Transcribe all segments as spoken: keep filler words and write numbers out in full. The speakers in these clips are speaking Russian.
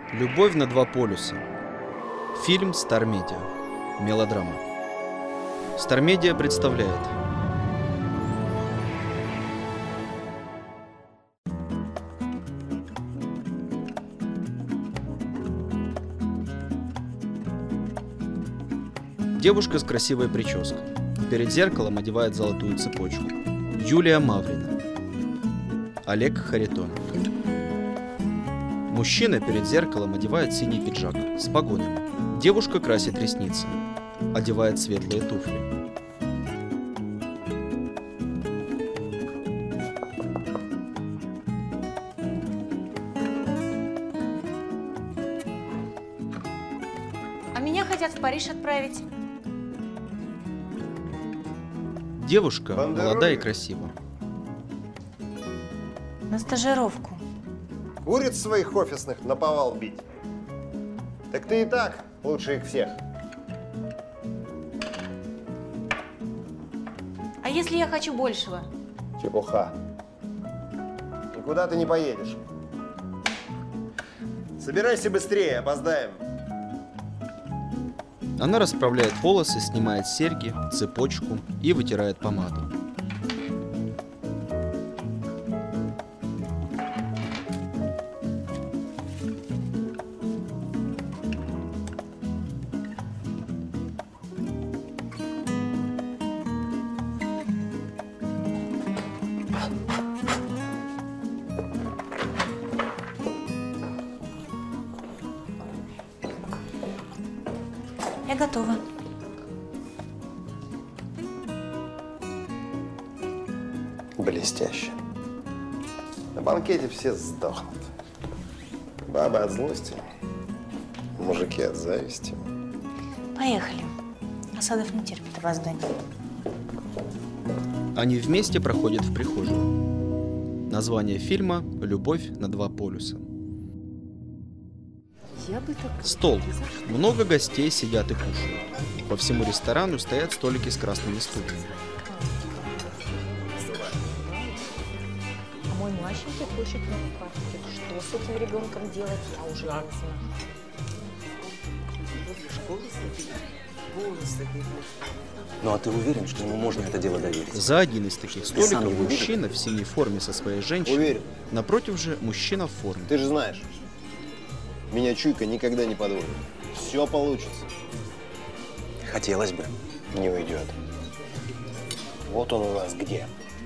Любовь на два полюса. Фильм Star Media. Мелодрама. Star Media представляет. Девушка с красивой прической. Перед зеркалом одевает золотую цепочку. Юлия Маврина. Олег Харитонов. Мужчина перед зеркалом одевает синий пиджак с погонами. Девушка красит ресницы. Одевает светлые туфли. А меня хотят в Париж отправить. Девушка молодая и красивая. На стажировку. Куриц своих офисных наповал бить. Так ты и так лучше их всех. А если я хочу большего? Чепуха. Никуда ты не поедешь. Собирайся быстрее, опоздаем. Она расправляет волосы, снимает серьги, цепочку и вытирает помаду. Я готова. Блестяще. На банкете все сдохнут. Бабы от злости, мужики от зависти. Поехали. Асадов не терпит опоздания. Они вместе проходят в прихожую. Название фильма «Любовь на два полюса». Стол. Много гостей сидят и кушают. По всему ресторану стоят столики с красными стульями. А мой младшенький хочет на карточке. Что с этим ребенком делать, я уже не знаю. Ну а ты уверен, что ему можно это дело доверить? За один из таких сам столиков его видел? мужчина в синей форме со своей женщиной. Уверен. Напротив же мужчина в форме. Ты же знаешь, меня чуйка никогда не подводит. Все получится. Хотелось бы. Не уйдет. Вот он у нас где.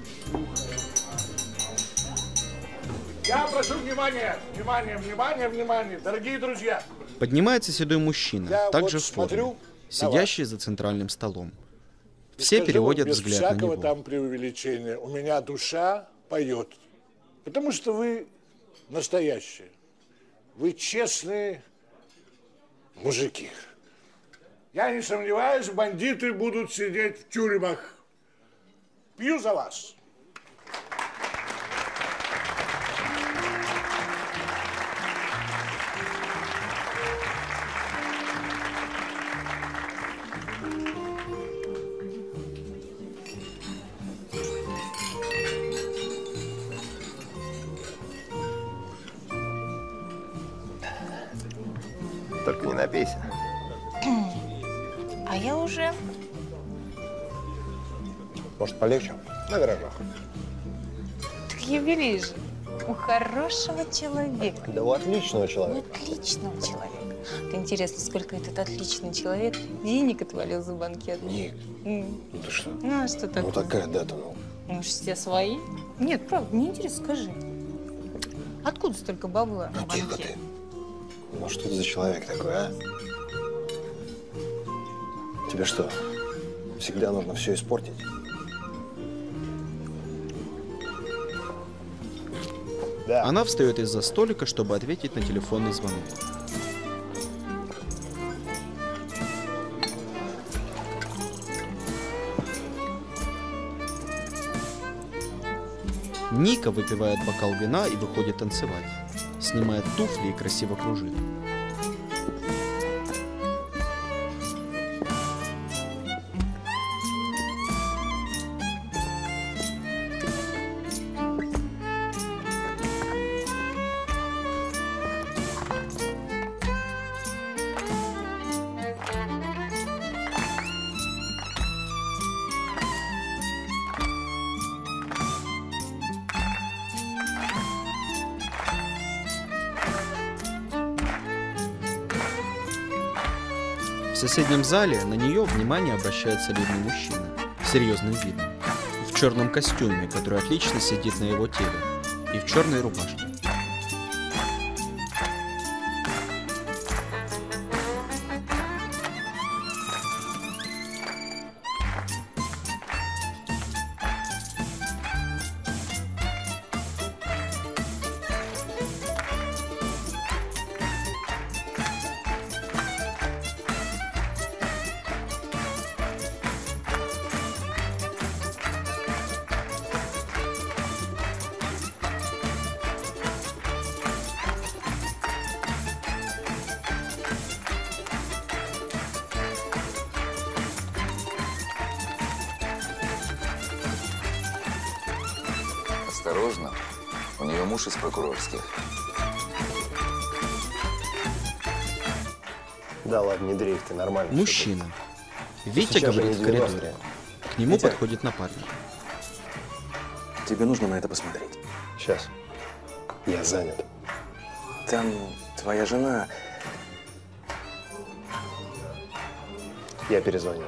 Я прошу внимания, внимание, внимание, внимание, дорогие друзья. Поднимается седой мужчина, Я также вот в форме, смотрю сидящий за центральным столом. И Все скажу переводят без взгляд на всякого него. там преувеличения. У меня душа поет. Потому что вы настоящие. Вы честные мужики. Я не сомневаюсь, бандиты будут сидеть в тюрьмах. Пью за вас. Только не напейся. А я уже. Может, полегче? На виражах. Так юбилей же. У хорошего человека. Да у отличного У человека. отличного человека. Вот интересно, сколько этот отличный человек денег отвалил за банкет? Ник, М. ну ты что? Ну, а что такое? Ну такая дата, ну. Может, все свои? Нет, правда, мне интересно, скажи. Откуда столько бабла на Ну тихо банке? ты. Ну что ты за человек такой, а? Тебе что, всегда нужно все испортить? Да. Она встает из-за столика, чтобы ответить на телефонный звонок. Ника выпивает бокал вина и выходит танцевать. Снимает туфли и красиво кружит. В соседнем зале на нее внимание обращает солидный мужчина с серьезным видом, в черном костюме, который отлично сидит на его теле, и в черной рубашке. Осторожно, у нее муж из прокурорских. Да ладно, не дрейф ты, нормально. Мужчина. Витя Сейчас же говорит не в коридоре. девяностые. К нему Витя. подходит напарник. Тебе нужно на это посмотреть. Сейчас. Я занят. Там твоя жена... Я перезвоню.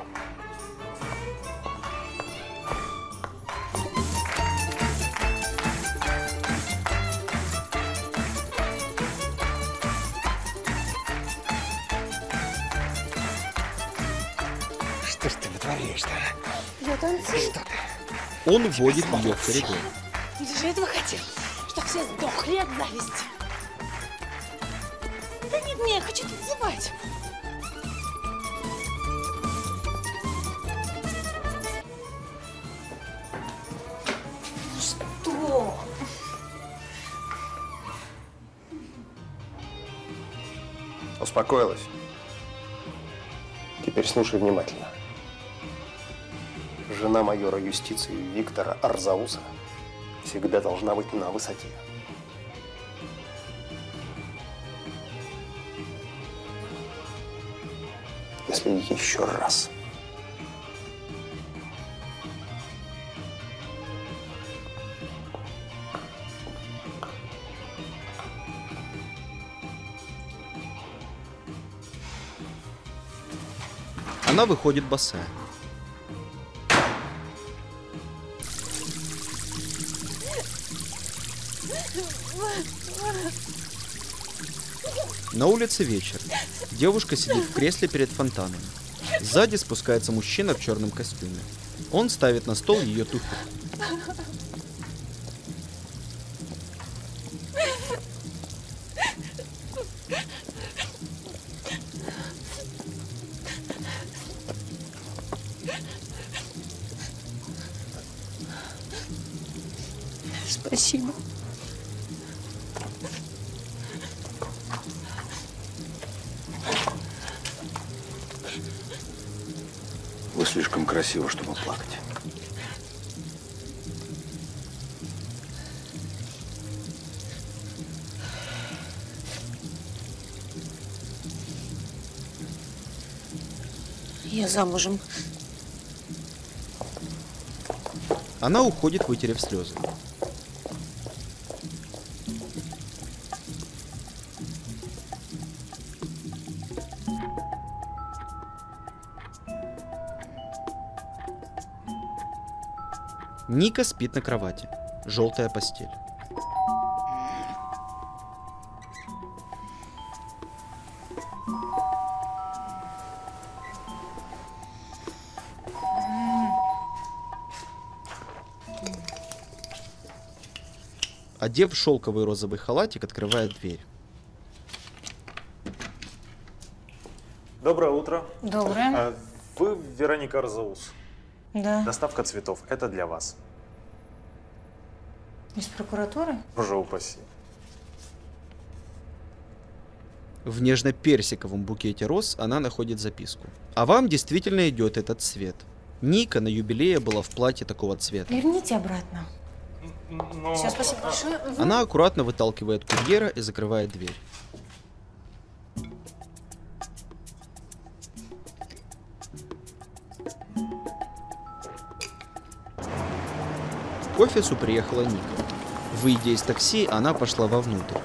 Что ж ты вытворяешь-то? Я танцую. Он вводит ее в коридор. Ты же этого хотел, чтобы все сдохли от зависти. Да нет, не, я хочу танцевать. Что? Успокоилась? Теперь слушай внимательно. Жена майора юстиции Виктора Арзауса всегда должна быть на высоте. Если еще раз Она выходит босая. На улице вечер. Девушка сидит в кресле перед фонтаном. Сзади спускается мужчина в черном костюме. Он ставит на стол ее туфли. Спасибо. Вы слишком красивы, чтобы плакать. Я замужем. Она уходит, вытерев слезы. Ника спит на кровати. Желтая постель. Одев шелковый розовый халатик, открывает дверь. Доброе утро. Доброе. А, Вы Вероника Арзаус. Да. Доставка цветов. Это для вас. Из прокуратуры? Боже упаси. В нежно-персиковом букете роз она находит записку. А вам действительно идет этот цвет. Ника на юбилее была в платье такого цвета. Верните обратно. Но... Все, спасибо большое. Мгм. Она аккуратно выталкивает курьера и закрывает дверь. К офису приехала Ника. Выйдя из такси, она пошла вовнутрь.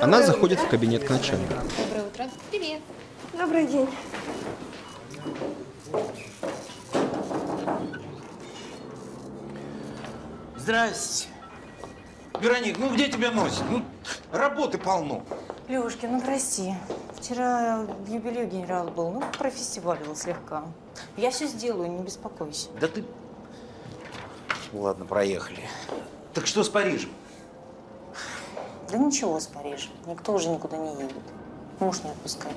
Она заходит в кабинет к начальнику. Доброе утро. Привет. Добрый день. Здрасте. Вероник, ну где тебя носит? Ну, работы полно. Лёшки, ну прости. Вчера в юбилей генерал был, ну, профестивалил слегка. Я все сделаю, не беспокойся. Да ты... Ладно, проехали. Так что с Парижем? Да ничего с Парижем. Никто уже никуда не едет. Муж не отпускает.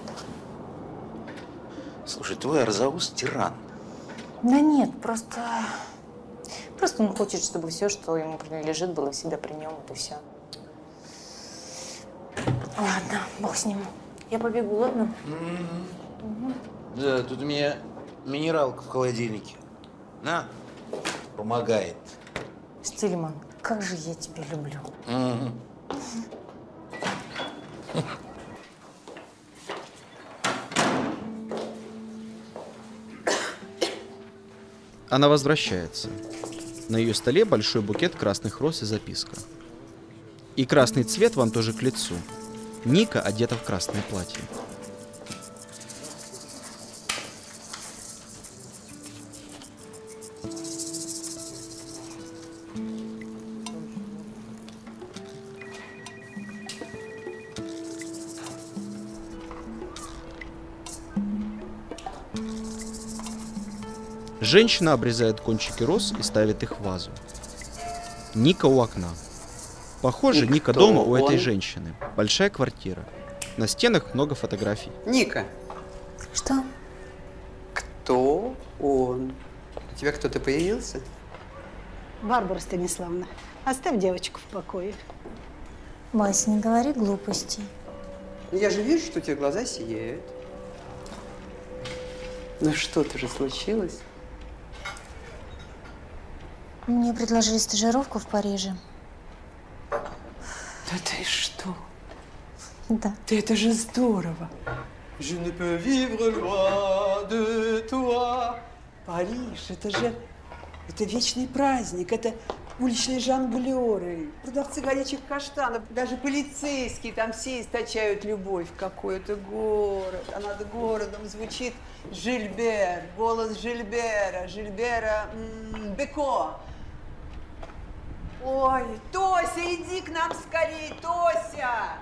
Слушай, твой Арзаус тиран. Да нет, просто... Просто он хочет, чтобы все, что ему принадлежит, было всегда при нем, это все. Ладно, бог с ним. Я побегу, ладно? Mm-hmm. Угу. Да, тут у меня минералка в холодильнике. На, помогает. Стильман, как же я тебя люблю. Угу. Она возвращается. На ее столе большой букет красных роз и записка. И красный цвет вам тоже к лицу. Ника одета в красное платье. Женщина обрезает кончики роз и ставит их в вазу. Ника у окна. Похоже, Ника дома у этой женщины. Большая квартира. На стенах много фотографий. Ника. Что? Кто он? У тебя кто-то появился? Барбара Станиславовна, оставь девочку в покое. Вась, не говори глупостей. Я же вижу, что у тебя глаза сияют. Ну что-то же случилось. Мне предложили стажировку в Париже. Да ты что? Да. Да это же здорово. Je ne peux vivre loin de toi. Париж, это же, это вечный праздник, это уличные жонглеры, продавцы горячих каштанов, даже полицейские, там все источают любовь. Какой это город, а над городом звучит Жильбер, голос Жильбера, Жильбера м-м, Беко. Ой, Тося, иди к нам скорее, Тося!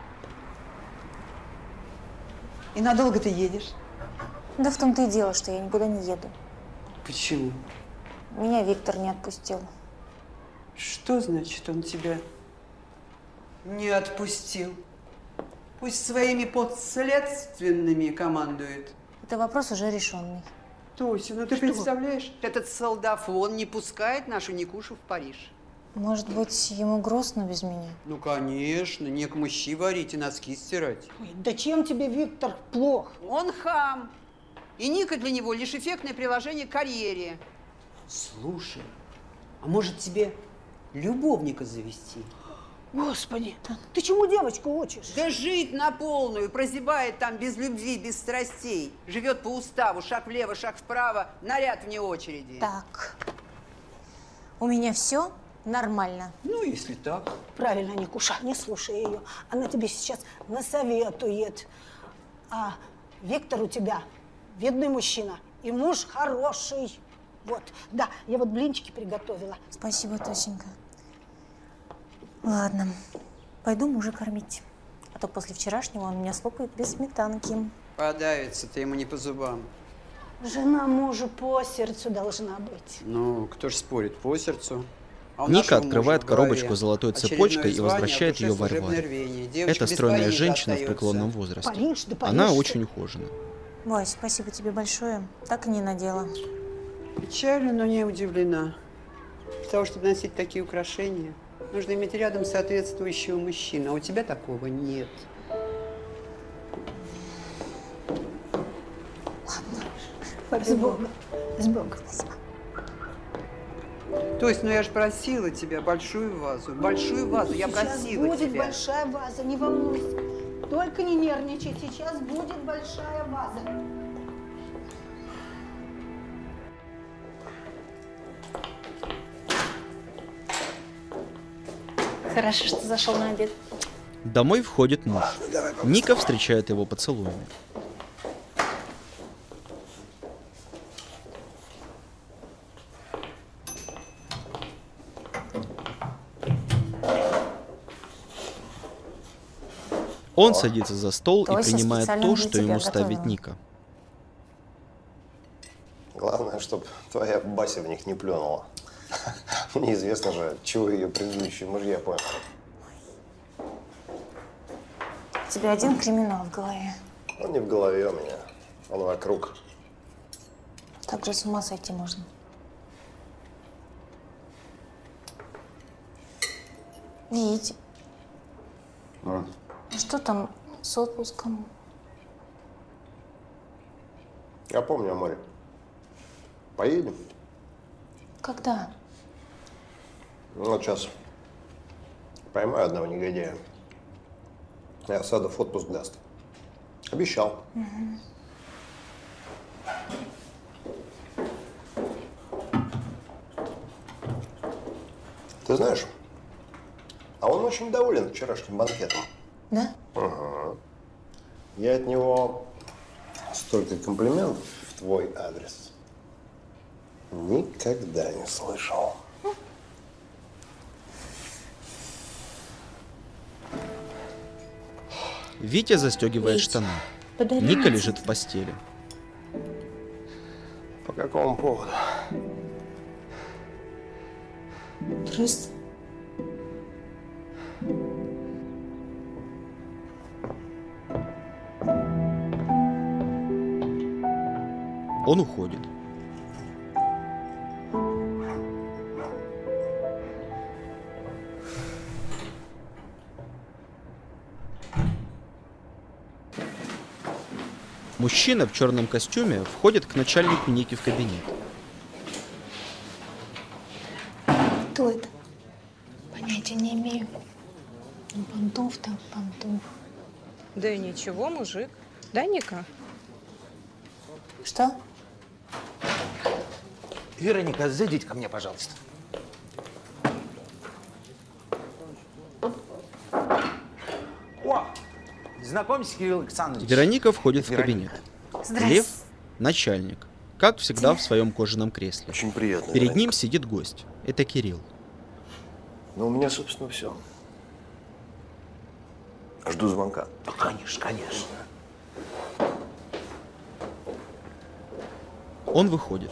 И надолго ты едешь? Да в том-то и дело, что я никуда не еду. Почему? Меня Виктор не отпустил. Что значит он тебя не отпустил? Пусть своими подследственными командует. Это вопрос уже решенный. Тося, ну ты что? Представляешь, этот солдафон не пускает нашу Никушу в Париж. Может быть, ему грустно без меня? Ну, конечно, некому щи варить и носки стирать. Ой, да чем тебе Виктор плох? Он хам. И Ника для него лишь эффектное приложение к карьере. Слушай, а может тебе любовника завести? Господи, ты чему девочку учишь? Да жить на полную, прозябает там без любви, без страстей. Живет по уставу, шаг влево, шаг вправо, наряд вне очереди. Так, у меня все нормально. Ну, если так. Правильно, Никуша, не слушай ее. Она тебе сейчас насоветует. А Виктор у тебя видный мужчина и муж хороший. Вот, да, я вот блинчики приготовила. Спасибо, Тосенька. Ладно, пойду мужа кормить. А то после вчерашнего он меня слопает без сметанки. Подавится ты ему не по зубам. Жена мужу по сердцу должна быть. Ну, кто ж спорит, по сердцу. А Ника открывает коробочку с золотой цепочкой и возвращает ее Варваре. Это стройная женщина в преклонном возрасте. Париж, да Париж. Она очень ухожена. Вась, спасибо тебе большое. Так и не надела. Печально, но не удивлена. Для того, чтобы носить такие украшения, нужно иметь рядом соответствующего мужчину. А у тебя такого нет. Ладно. С Богом. С Богом. То есть, ну я же просила тебя большую вазу. Большую вазу, я сейчас просила будет тебя. большая ваза, не волнуйся. Только не нервничай, сейчас будет большая ваза. Хорошо, что зашел на обед. Домой входит муж. Ника встречает его поцелуями. Он садится за стол и Тося принимает специально то, для что тебя ему ставит готовила. Ника. Главное, чтобы твоя Бася в них не плюнула. Неизвестно же, чего ее предыдущие мужья поняли. У тебя один криминал в голове. Он не в голове у меня, он вокруг. Так же с ума сойти можно. Вить, А? что там с отпуском? Я помню о море. Поедем? Когда? Ну, вот сейчас поймаю одного негодяя. И Асадов отпуск даст. Обещал. Угу. Ты знаешь, а он очень доволен вчерашним банкетом. Да? Ага. Я от него столько комплиментов в твой адрес никогда не слышал. Витя застегивает Вить, штаны. подари Ника мне лежит цветы. в постели. По какому поводу? Просто. Он уходит. Мужчина в черном костюме входит к начальнику Ники в кабинет. Кто это? Понятия не имею. Ну, понтов так, понтов. Да и ничего, мужик. Да, Ника? Что? Вероника, зайдите ко мне, пожалуйста. О! Знакомься, Кирилл Александрович. Вероника входит в Вероника. кабинет. Здрасте. Лев – начальник, как всегда в своем кожаном кресле. Очень приятно. Перед Вероника. ним сидит гость. Это Кирилл. Ну, у меня, собственно, все. Жду звонка. Да, конечно, конечно. Он выходит.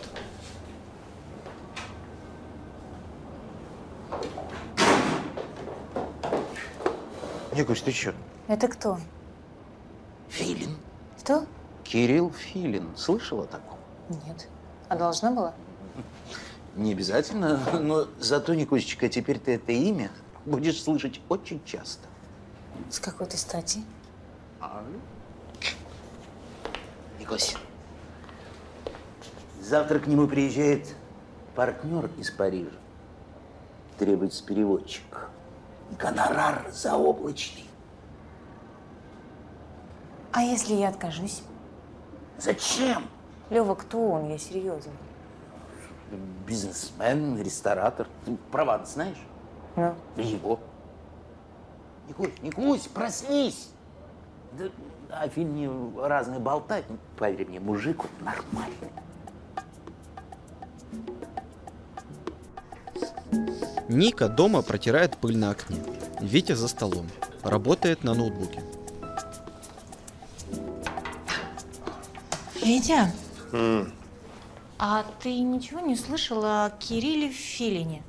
Никусь, ты чё? Это кто? Филин. Что? Кирилл Филин. Слышала о таком? Нет. А должна была? Не обязательно, но зато, Никусечка, теперь ты это имя будешь слышать очень часто. С какой-то стати? А? Никось, завтра к нему приезжает партнер из Парижа. Требуется переводчик. Гонорар заоблачный. А если я откажусь? Зачем? Лёва, кто он? Я серьезно. Бизнесмен, ресторатор. Ты Прованс знаешь? Ну? Его. Никусь, Никусь, проснись! Да, о фильме разные болтают. Ну, поверь мне, мужик он нормальный. Ника дома протирает пыль на окне. Витя за столом. Работает на ноутбуке. Витя, М. а ты ничего не слышал о Кирилле Филине?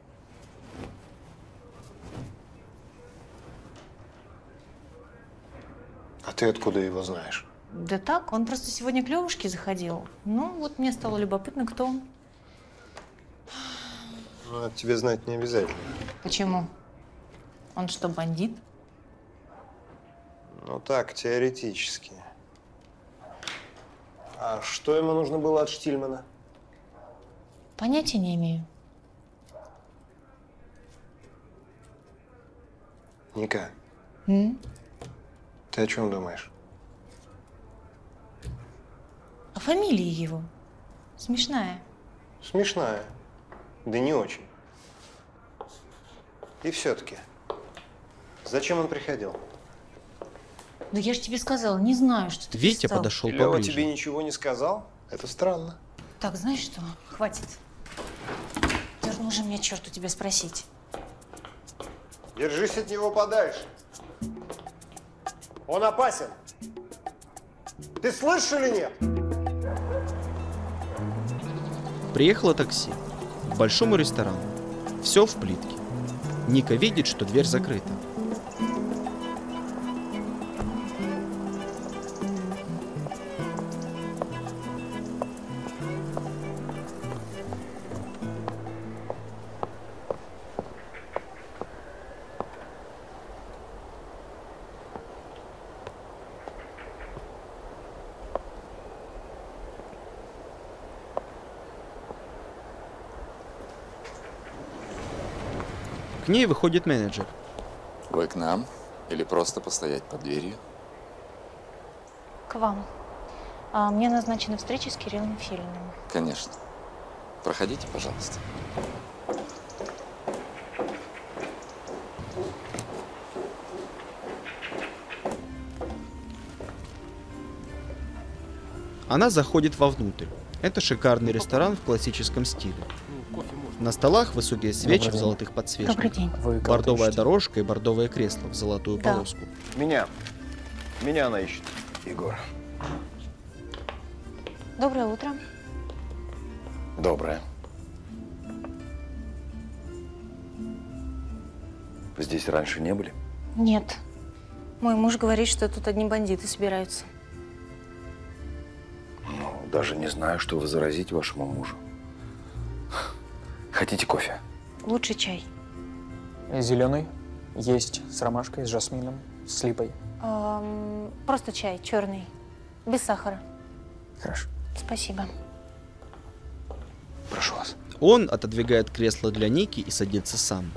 А ты откуда его знаешь? Да так, он просто сегодня к Левушке заходил. Ну, вот мне стало любопытно, кто он. Ну, это тебе знать не обязательно. Почему? Он что, бандит? Ну так, теоретически. А что ему нужно было от Штильмана? Понятия не имею. Ника, М? ты о чем думаешь? А фамилия его? Смешная. Смешная. Да не очень. И все-таки, Зачем он приходил? Ну я же тебе сказала, не знаю, что ты Витя пристал. подошел Лёва поближе. тебе ничего не сказал? Это странно. Так, знаешь что? Хватит. Вернул же мне черт у тебя спросить. Держись от него подальше. Он опасен. Ты слышишь или нет? Приехало такси к большому ресторану. Все в плитке. Ника видит, что дверь закрыта. К ней выходит менеджер. Вы к нам или просто постоять под дверью? К вам. А, мне назначена встреча с Кириллом Филиным. Конечно. Проходите, пожалуйста. Она заходит вовнутрь. Это шикарный ресторан в классическом стиле. На столах высокие свечи в золотых подсвечниках. Добрый день. Бордовая дорожка и бордовое кресло в золотую Да. полоску. Меня. Меня она ищет, Егор. Доброе утро. Доброе. Вы здесь раньше не были? Нет. Мой муж говорит, что тут одни бандиты собираются. Ну, даже не знаю, что возразить вашему мужу. Хотите кофе? Лучше чай. Зеленый есть с ромашкой, с жасмином, с липой. Эм, просто чай, черный. Без сахара. Хорошо. Спасибо. Прошу вас. Он отодвигает кресло для Ники и садится сам.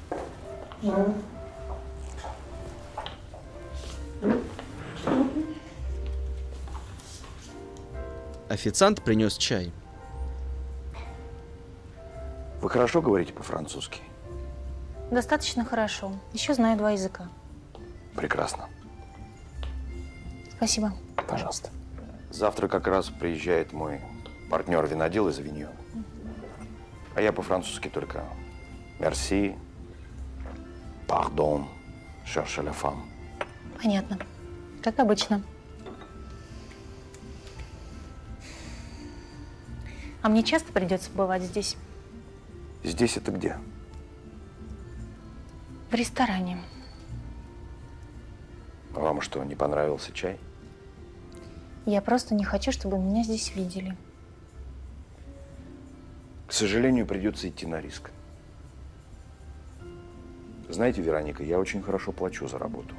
Официант принес чай. Вы хорошо говорите по-французски? Достаточно хорошо. Еще знаю два языка. Прекрасно. Спасибо. Пожалуйста. Завтра как раз приезжает мой партнер-винодел из Авиньона. А я по-французски только «Merci», «Pardon», «Cherche la femme». Понятно. Как обычно. А мне часто придется бывать здесь? Здесь это где? В ресторане. Вам что, не понравился чай? Я просто не хочу, чтобы меня здесь видели. К сожалению, придется идти на риск. Знаете, Вероника, я очень хорошо плачу за работу.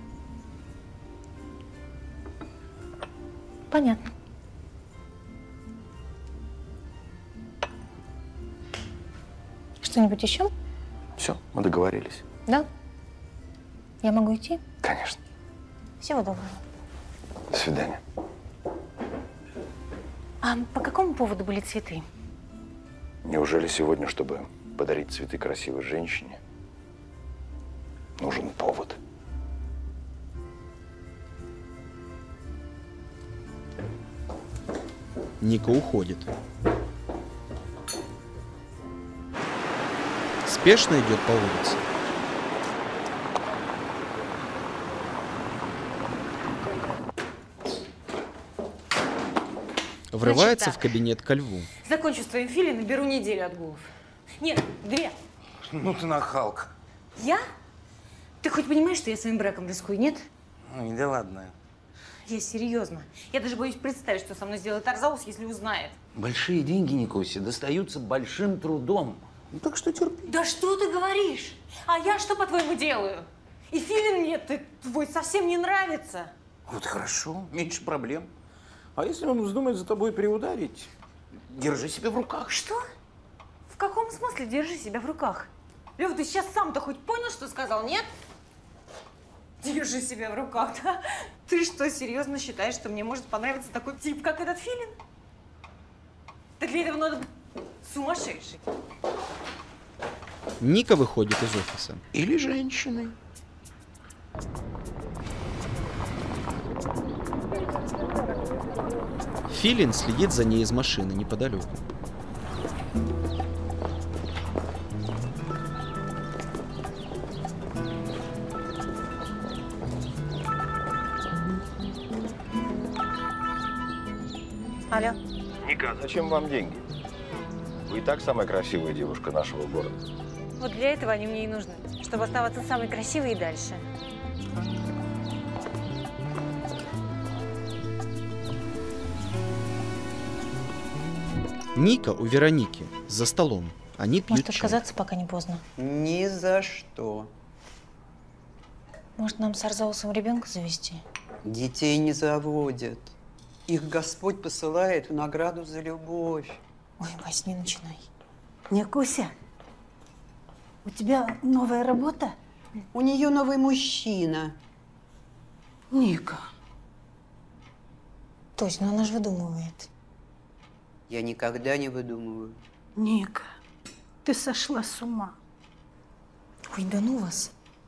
Понятно. Что-нибудь еще? Все, мы договорились. Да? Я могу идти? Конечно. Всего доброго. До свидания. А по какому поводу были цветы? Неужели сегодня, чтобы подарить цветы красивой женщине, нужен повод? Ника уходит. Спешно идет по улице. Врывается Значит, в кабинет ко льву. Закончу с твоим филин и беру неделю отгулов. Нет, две. Ну ты нахалка. Я? Ты хоть понимаешь, что я своим браком рискую, нет? Ой, да ладно. Я серьезно. Я даже боюсь представить, что со мной сделает Арзаус, если узнает. Большие деньги, Никося, достаются большим трудом. Ну так что терпи. Да что ты говоришь? А я что, по-твоему, делаю? И филин мне ты твой совсем не нравится. Вот хорошо, меньше проблем. А если он вздумает за тобой приударить, держи себя в руках. Что? В каком смысле держи себя в руках? Лёв, ты сейчас сам-то хоть понял, что сказал, нет? Держи себя в руках, да? Ты что, серьезно считаешь, что мне может понравиться такой тип, как этот филин? Так для этого надо быть сумасшедший. Ника выходит из офиса. Или женщины. Филин следит за ней из машины неподалеку. Алло. Ника, зачем вам деньги? Вы и так самая красивая девушка нашего города. Вот для этого они мне и нужны, чтобы оставаться самой красивой и дальше. Ника у Вероники за столом. Они пьют Может, чай. отказаться, пока не поздно? Ни за что. Может, нам с Арзаусом ребенка завести? Детей не заводят. Их Господь посылает в награду за любовь. Ой, Вась, не начинай. Никуся, у тебя новая работа? У нее новый мужчина. Ника. Точно, она же выдумывает. Я никогда не выдумываю. Ника, ты сошла с ума. Ой, да ну вас.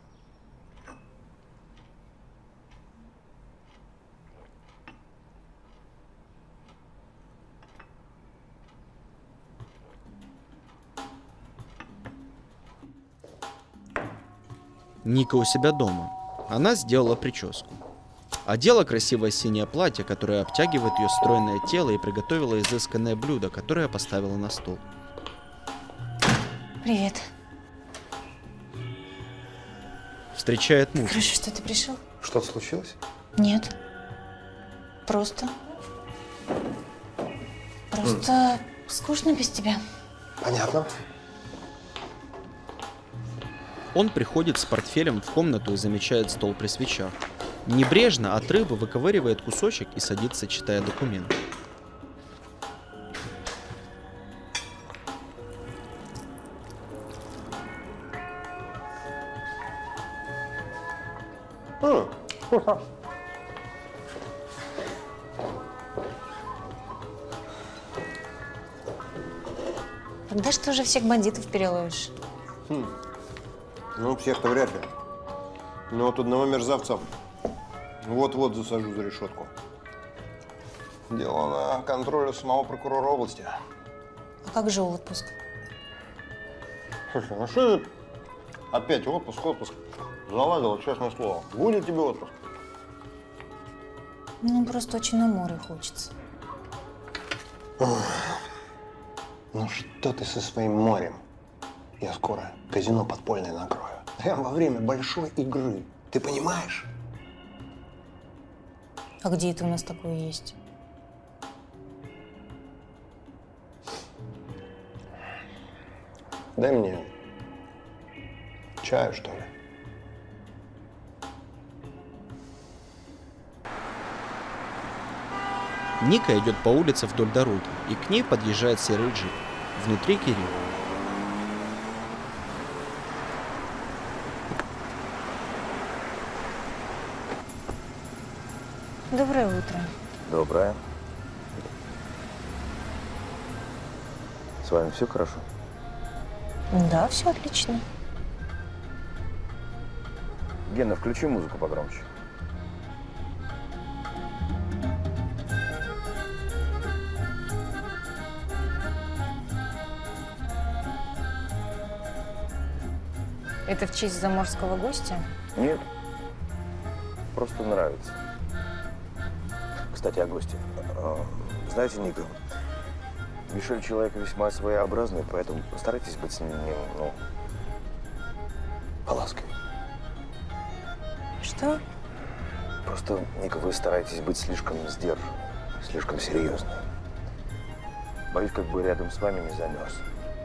Ника у себя дома. Она сделала прическу. Одела красивое синее платье, которое обтягивает ее стройное тело, и приготовила изысканное блюдо, которое поставила на стол. Привет. Встречает мужа. Хорошо, что ты пришел? Что-то случилось? Нет. Просто. Просто скучно без тебя. Понятно. Он приходит с портфелем в комнату и замечает стол при свечах. Небрежно от рыбы выковыривает кусочек и садится, читая документ. М, вкусно. Когда ж ты уже всех бандитов переловишь? Хм. Ну, всех-то вряд ли. Но вот одного мерзавца вот-вот засажу за решетку. Дело на контроле самого прокурора области. А как же отпуск? Слушай, ну что ты опять отпуск, отпуск? Заладила, честное слово. Будет тебе отпуск. Ну, просто очень на море хочется. Ох. Ну что ты со своим морем? Я скоро казино подпольное накрою. Прямо во время большой игры. Ты понимаешь? А где это у нас такое есть? Дай мне чаю, что ли. Ника идет по улице вдоль дороги, и к ней подъезжает серый джип. Внутри Кирилл. Доброе утро. Доброе. С вами все хорошо? Да, все отлично. Гена, включи музыку погромче. Это в честь заморского гостя? Нет. Просто нравится. Кстати, о гости. Знаете, Ника, Мишель человек весьма своеобразный, поэтому постарайтесь быть с ним, ну, полаской. Что? Просто, Ника, вы стараетесь быть слишком сдержанной, слишком серьезной. Боюсь, как бы рядом с вами не замерз.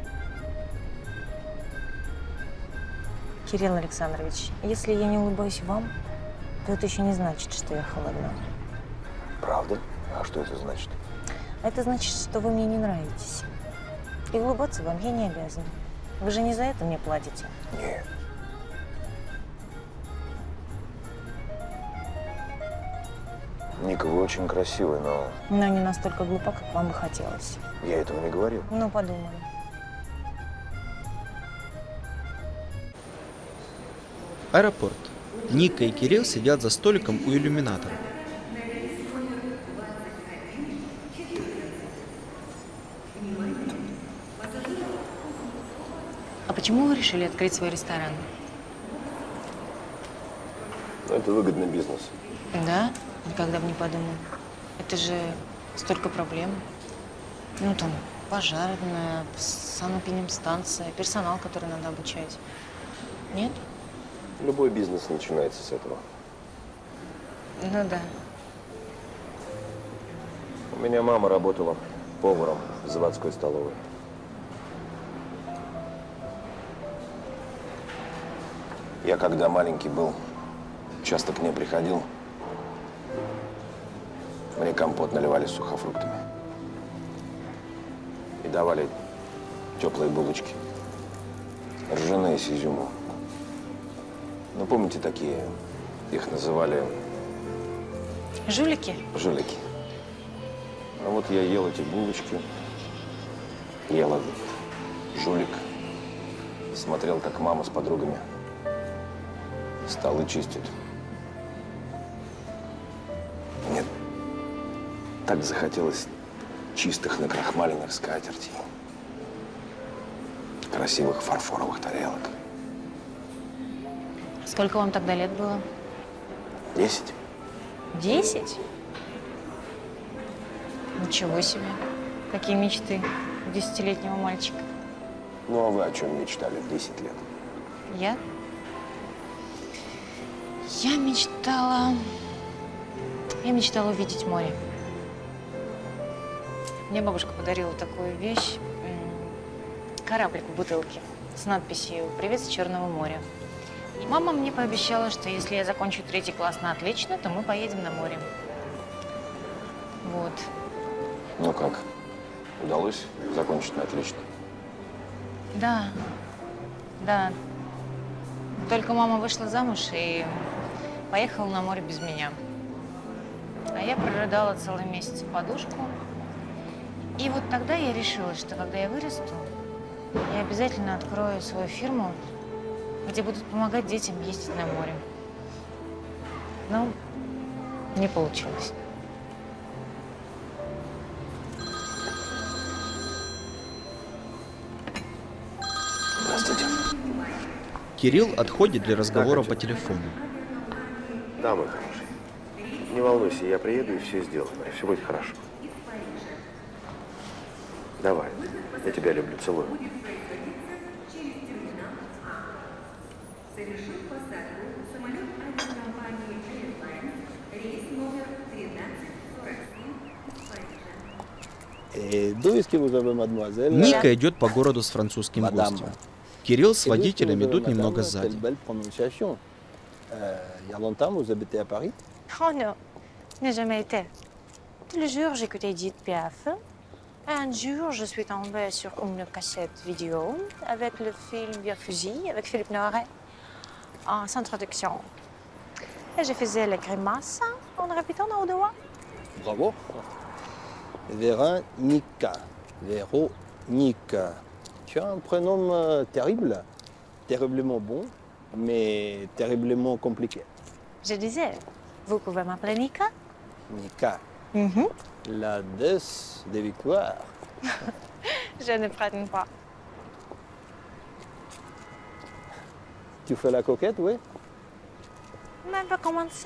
Кирилл Александрович, если я не улыбаюсь вам, то это еще не значит, что я холодна. Правда? А что это значит? Это значит, что вы мне не нравитесь. И улыбаться вам я не обязана. Вы же не за это мне платите. Нет. Ника, вы очень красивая, но Но не настолько глупа, как вам бы хотелось. я этого не говорил. Ну, подумали. Аэропорт. Ника и Кирилл сидят за столиком у иллюминатора. А почему вы решили открыть свой ресторан? Это выгодный бизнес. Да? Никогда бы не подумал. Это же столько проблем. Ну, там, пожарная, санэпидемстанция, персонал, который надо обучать. Нет? Любой бизнес начинается с этого. Ну да. У меня мама работала поваром в заводской столовой. Я, когда маленький был, часто к ней приходил. Мне компот наливали с сухофруктами. И давали теплые булочки. Ржаные с изюмом. Ну, помните такие? Их называли… Жулики? Жулики. А вот я ел эти булочки, ел этот жулик, смотрел, как мама с подругами столы чистит. Мне так захотелось чистых накрахмаленных скатертей, красивых фарфоровых тарелок. Сколько вам тогда лет было? Десять. Десять? Ничего себе. Какие мечты у десятилетнего мальчика. Ну, а вы о чем мечтали в десять лет? Я? Я мечтала… Я мечтала увидеть море. Мне бабушка подарила такую вещь. Кораблик в бутылке с надписью «Привет с Черного моря». И мама мне пообещала, что если я закончу третий класс на отлично, то мы поедем на море. Вот. Ну как? Удалось закончить на отлично? Да, да. Только мама вышла замуж и поехала на море без меня. А я прорыдала целый месяц в подушку. И вот тогда я решила, что когда я вырасту, я обязательно открою свою фирму, где будут помогать детям ездить на море. Но не получилось. Здравствуйте. Кирилл отходит для разговора по телефону. Да, мой хороший. Не волнуйся, я приеду и все сделаю. И все будет хорошо. Давай. Я тебя люблю. Целую. Ника идет по городу с французским гостем. Кирилл с водителем идут немного сзади. Oh non, je n'ai jamais été. Tous les jours, j'écoutais Edith Piaf. Un jour, je suis tombée sur une cassette vidéo avec le film Vieux Fusil avec Philippe Noiret en sans traduction. Et je faisais la grimace en répétant nos doigts. Bravo. Véronica. Véronica. Tu as un prénom euh, terrible, terriblement bon, mais terriblement compliqué. Je disais, vous pouvez m'appeler Nika? Nika. Mm-hmm. La déesse des victoires. Je ne prétends pas. Tu fais la coquette, oui? Même pas commencé.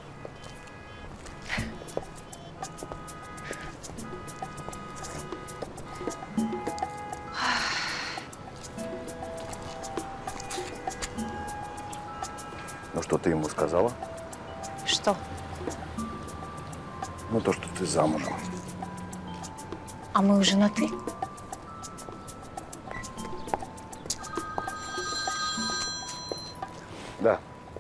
Ну, что ты ему сказала? Что? Ну, то, что ты замужем. А мы уже на «ты»? Да.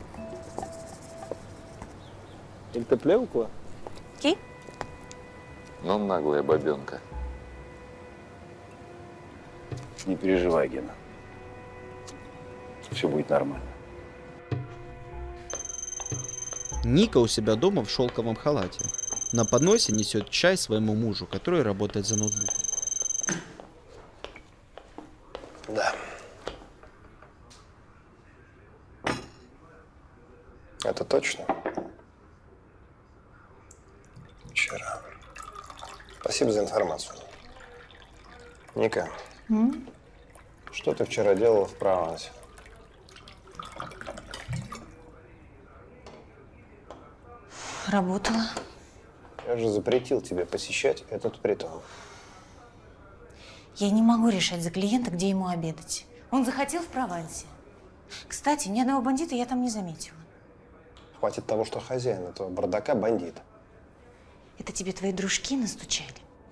Il te plaît ou quoi? Qui? Ну, наглая бабенка. Не переживай, Гена. Все будет нормально. Ника у себя дома в шелковом халате. На подносе несет чай своему мужу, который работает за ноутбуком. Да. Спасибо за информацию. Ника, М? что ты вчера делала в Провансе? Работала. Я же запретил тебе посещать этот притон. Я не могу решать за клиента, где ему обедать. Он захотел в Провансе. Кстати, ни одного бандита я там не заметила. Хватит того, что хозяин этого бардака бандит. Это тебе твои дружки настучали?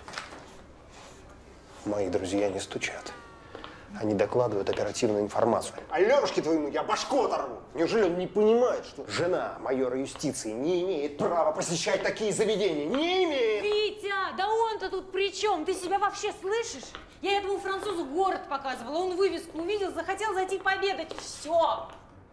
Мои друзья не стучат. Они докладывают оперативную информацию. А Левушке твоему я башку оторву. Неужели он не понимает, что жена майора юстиции не имеет права посещать такие заведения? Не имеет! Витя, да он-то тут при чем? Ты себя вообще слышишь? Я этому французу город показывала, он вывеску увидел, захотел зайти пообедать. Все.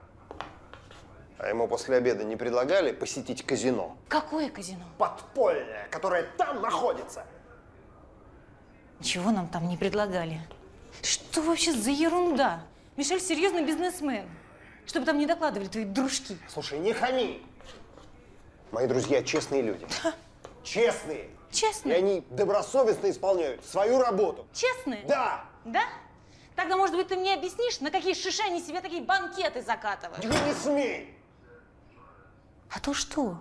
А ему после обеда не предлагали посетить казино? Какое казино? Подпольное, которое там находится. Ничего нам там не предлагали. Что вообще за ерунда? Мишель серьезный бизнесмен. Чтобы там не докладывали твои дружки. Слушай, не хами. Мои друзья честные люди. Честные. Честные? И они добросовестно исполняют свою работу. Честные? Да. Да? Тогда, может быть, ты мне объяснишь, на какие шиши они себе такие банкеты закатывают? Ты не смей. А то что?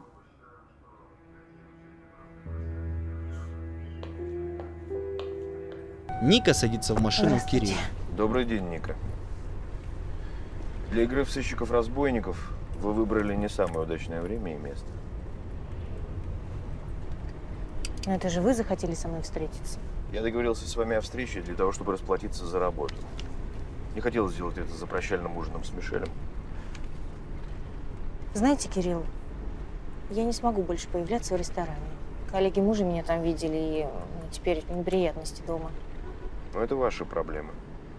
Ника садится в машину Кирилла. Добрый день, Ника. Для игры в сыщиков-разбойников вы выбрали не самое удачное время и место. Но это же вы захотели со мной встретиться. Я договорился с вами о встрече для того, чтобы расплатиться за работу. Не хотел сделать это за прощальным ужином с Мишелем. Знаете, Кирилл, я не смогу больше появляться в ресторане. Коллеги мужа меня там видели, и ну, теперь неприятности дома. Но это ваши проблемы.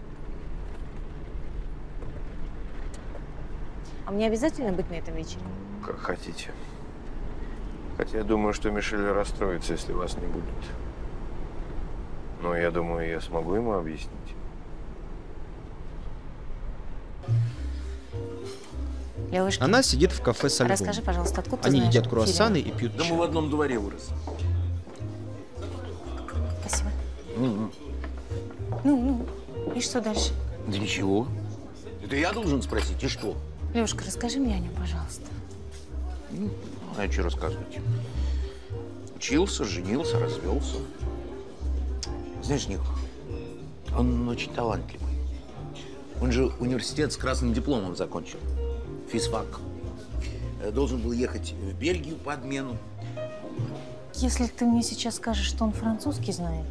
А мне обязательно быть на этом вечере? Как хотите. Хотя я думаю, что Мишель расстроится, если вас не будет. Но я думаю, я смогу ему объяснить. Левушка, Она сидит в кафе со львом. расскажи, пожалуйста, откуда ты Они знаешь едят этот круассаны фильм? и пьют Да чай. мы в одном дворе выросли. Спасибо. Ну, Ну, ну, и что дальше? да ничего. Это я должен спросить, и что? Левушка, расскажи мне о нем, пожалуйста. Ну, а что рассказывать? Учился, женился, развелся. Знаешь, Ник, он очень талантливый. Он же университет с красным дипломом закончил. Физфак. Должен был ехать в Бельгию по обмену. Если ты мне сейчас скажешь, что он французский знает,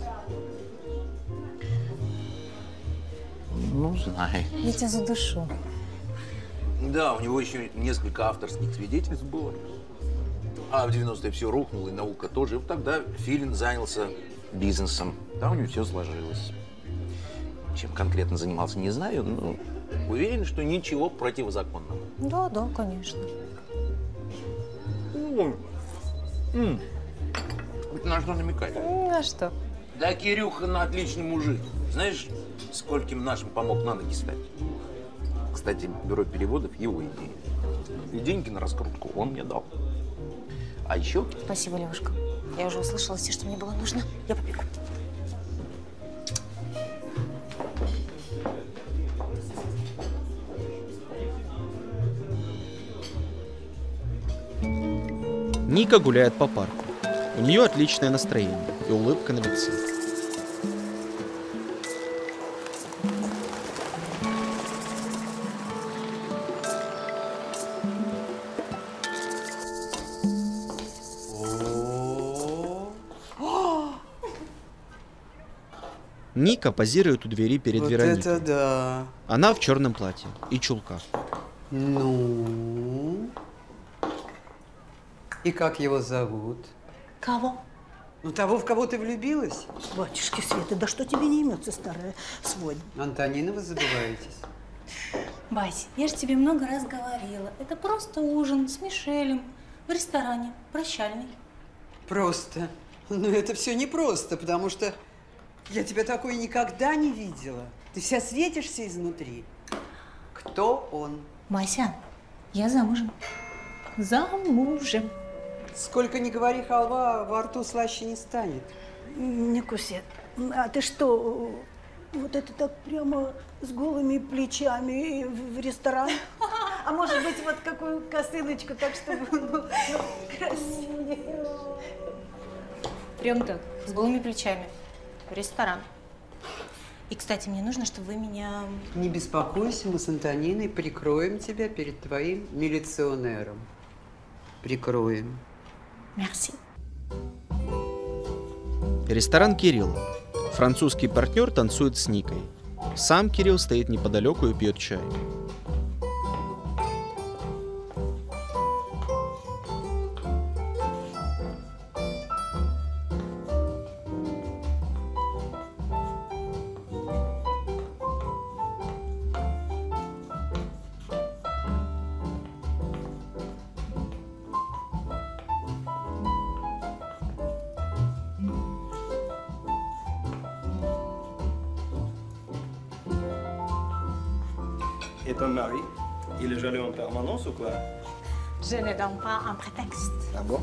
Ну, знай. я тебя задушу. Да, у него еще несколько авторских свидетельств было. А в девяностые все рухнуло, и наука тоже. И вот тогда Филин занялся бизнесом. Там у него все сложилось. Чем конкретно занимался, не знаю, но уверен, что ничего противозаконного. Да, да, конечно. Ты на что намекаешь? На что? Да, Кирюха на отличный мужик. Знаешь, скольким нашим помог на ноги стать? Кстати, бюро переводов – его идея. И деньги на раскрутку он мне дал. А еще… Спасибо, Левушка. Я уже услышала все, что мне было нужно. Я побегу. Ника гуляет по парку. У нее отличное настроение и улыбка на лице. Ника позирует у двери перед Вот Вероникой. это да. Она в черном платье и чулках. Ну? И как его зовут? Кого? Ну, того, в кого ты влюбилась? Батюшки Света, да что тебе не имется, старая сводня? Антонина, вы забываетесь. Бась, я же тебе много раз говорила. Это просто ужин с Мишелем в ресторане, прощальный. Просто. Ну, это все непросто, потому что я тебя такой никогда не видела. Ты вся светишься изнутри. Кто он? Бася, я замужем. Замужем. Сколько ни говори, халва во рту слаще не станет. Никуся, а ты что, вот это так прямо с голыми плечами в в ресторан? А может быть, вот какую косыночку, так чтобы ну, красивее? Прям так, с голыми плечами. В ресторан. И, кстати, мне нужно, чтобы вы меня... Не беспокойся, мы с Антониной прикроем тебя перед твоим милиционером. Прикроем. Мерси. Ресторан Кирилла. Французский партнер танцует с Никой. Сам Кирилл стоит неподалеку и пьет чай. Et ton mari, il est jaloux en permanence ou quoi? Je ne donne pas un prétexte. Ah bon?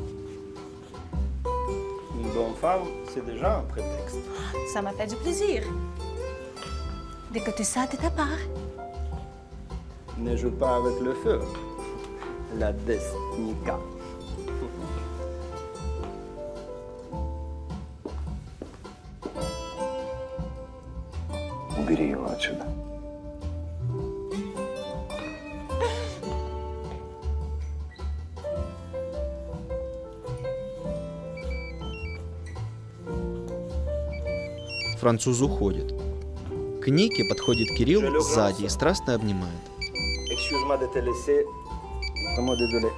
Une bonne femme, c'est déjà un prétexte. Ça m'a fait du plaisir d'écouter ça de ta part. Ne joue pas avec le feu. La Desnica. Убери его отсюда. Француз уходит. К Нике подходит Кирилл сзади и страстно обнимает. Excuse-moi de te laisser. Vraiment désolé.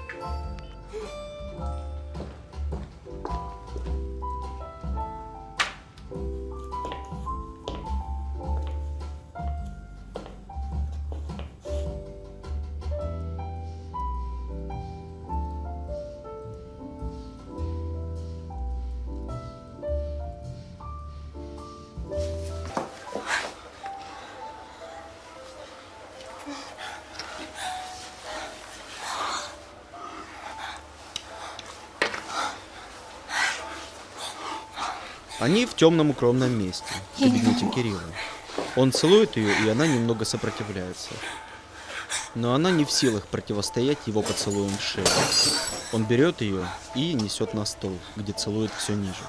Они в темном укромном месте, в кабинете Кирилла. Он целует ее, и она немного сопротивляется. Но она не в силах противостоять его поцелуям в шею. Он берет ее и несет на стол, где целует все ниже.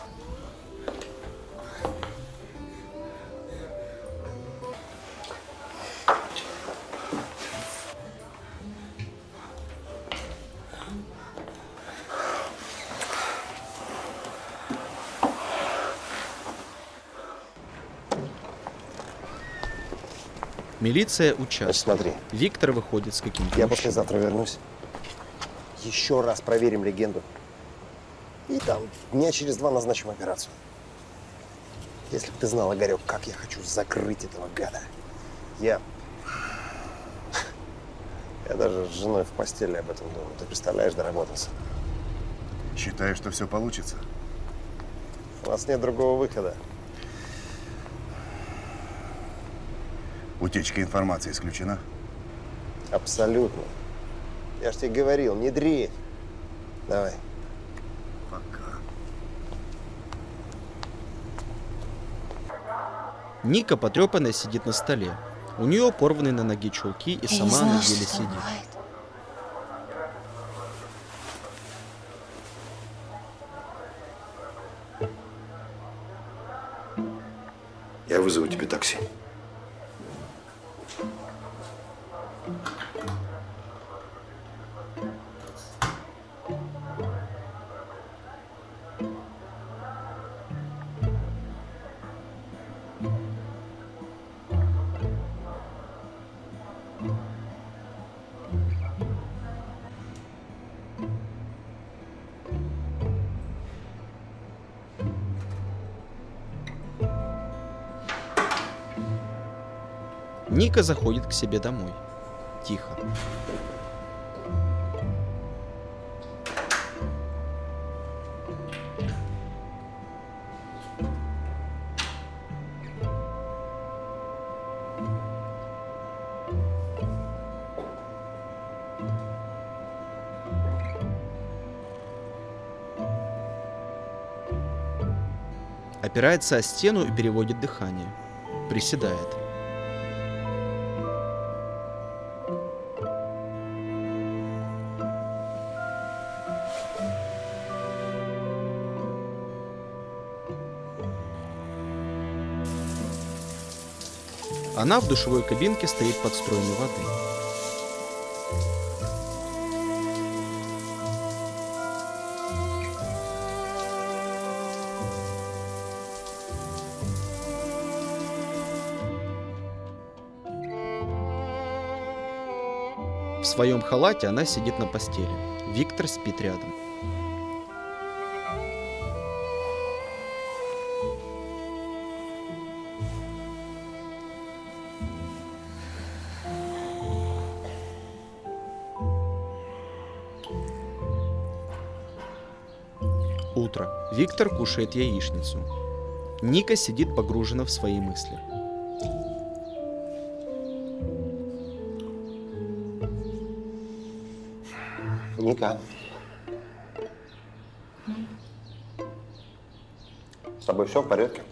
Милиция участвует. Смотри. Виктор выходит с каким-то Я мужчиной. послезавтра вернусь. Еще раз проверим легенду. И там дня через два назначим операцию. Если бы ты знал, Игорек, как я хочу закрыть этого гада. Я... Я даже с женой в постели об этом думаю. Ты представляешь, доработался. Считаешь, что все получится? У нас нет другого выхода. Утечка информации исключена? Абсолютно. Я ж тебе говорил, не дрейфь. Давай. Пока. Ника потрепанная сидит на столе. У нее порваны на ноге чулки, и сама она еле сидит. Я вызову тебе такси. Ника заходит к себе домой. Тихо. Опирается о стену и переводит дыхание. Приседает. Она в душевой кабинке стоит под струями воды. В своем халате она сидит на постели. Виктор спит рядом. Утро. Виктор кушает яичницу. Ника сидит погружена в свои мысли. Ника. С тобой все в порядке?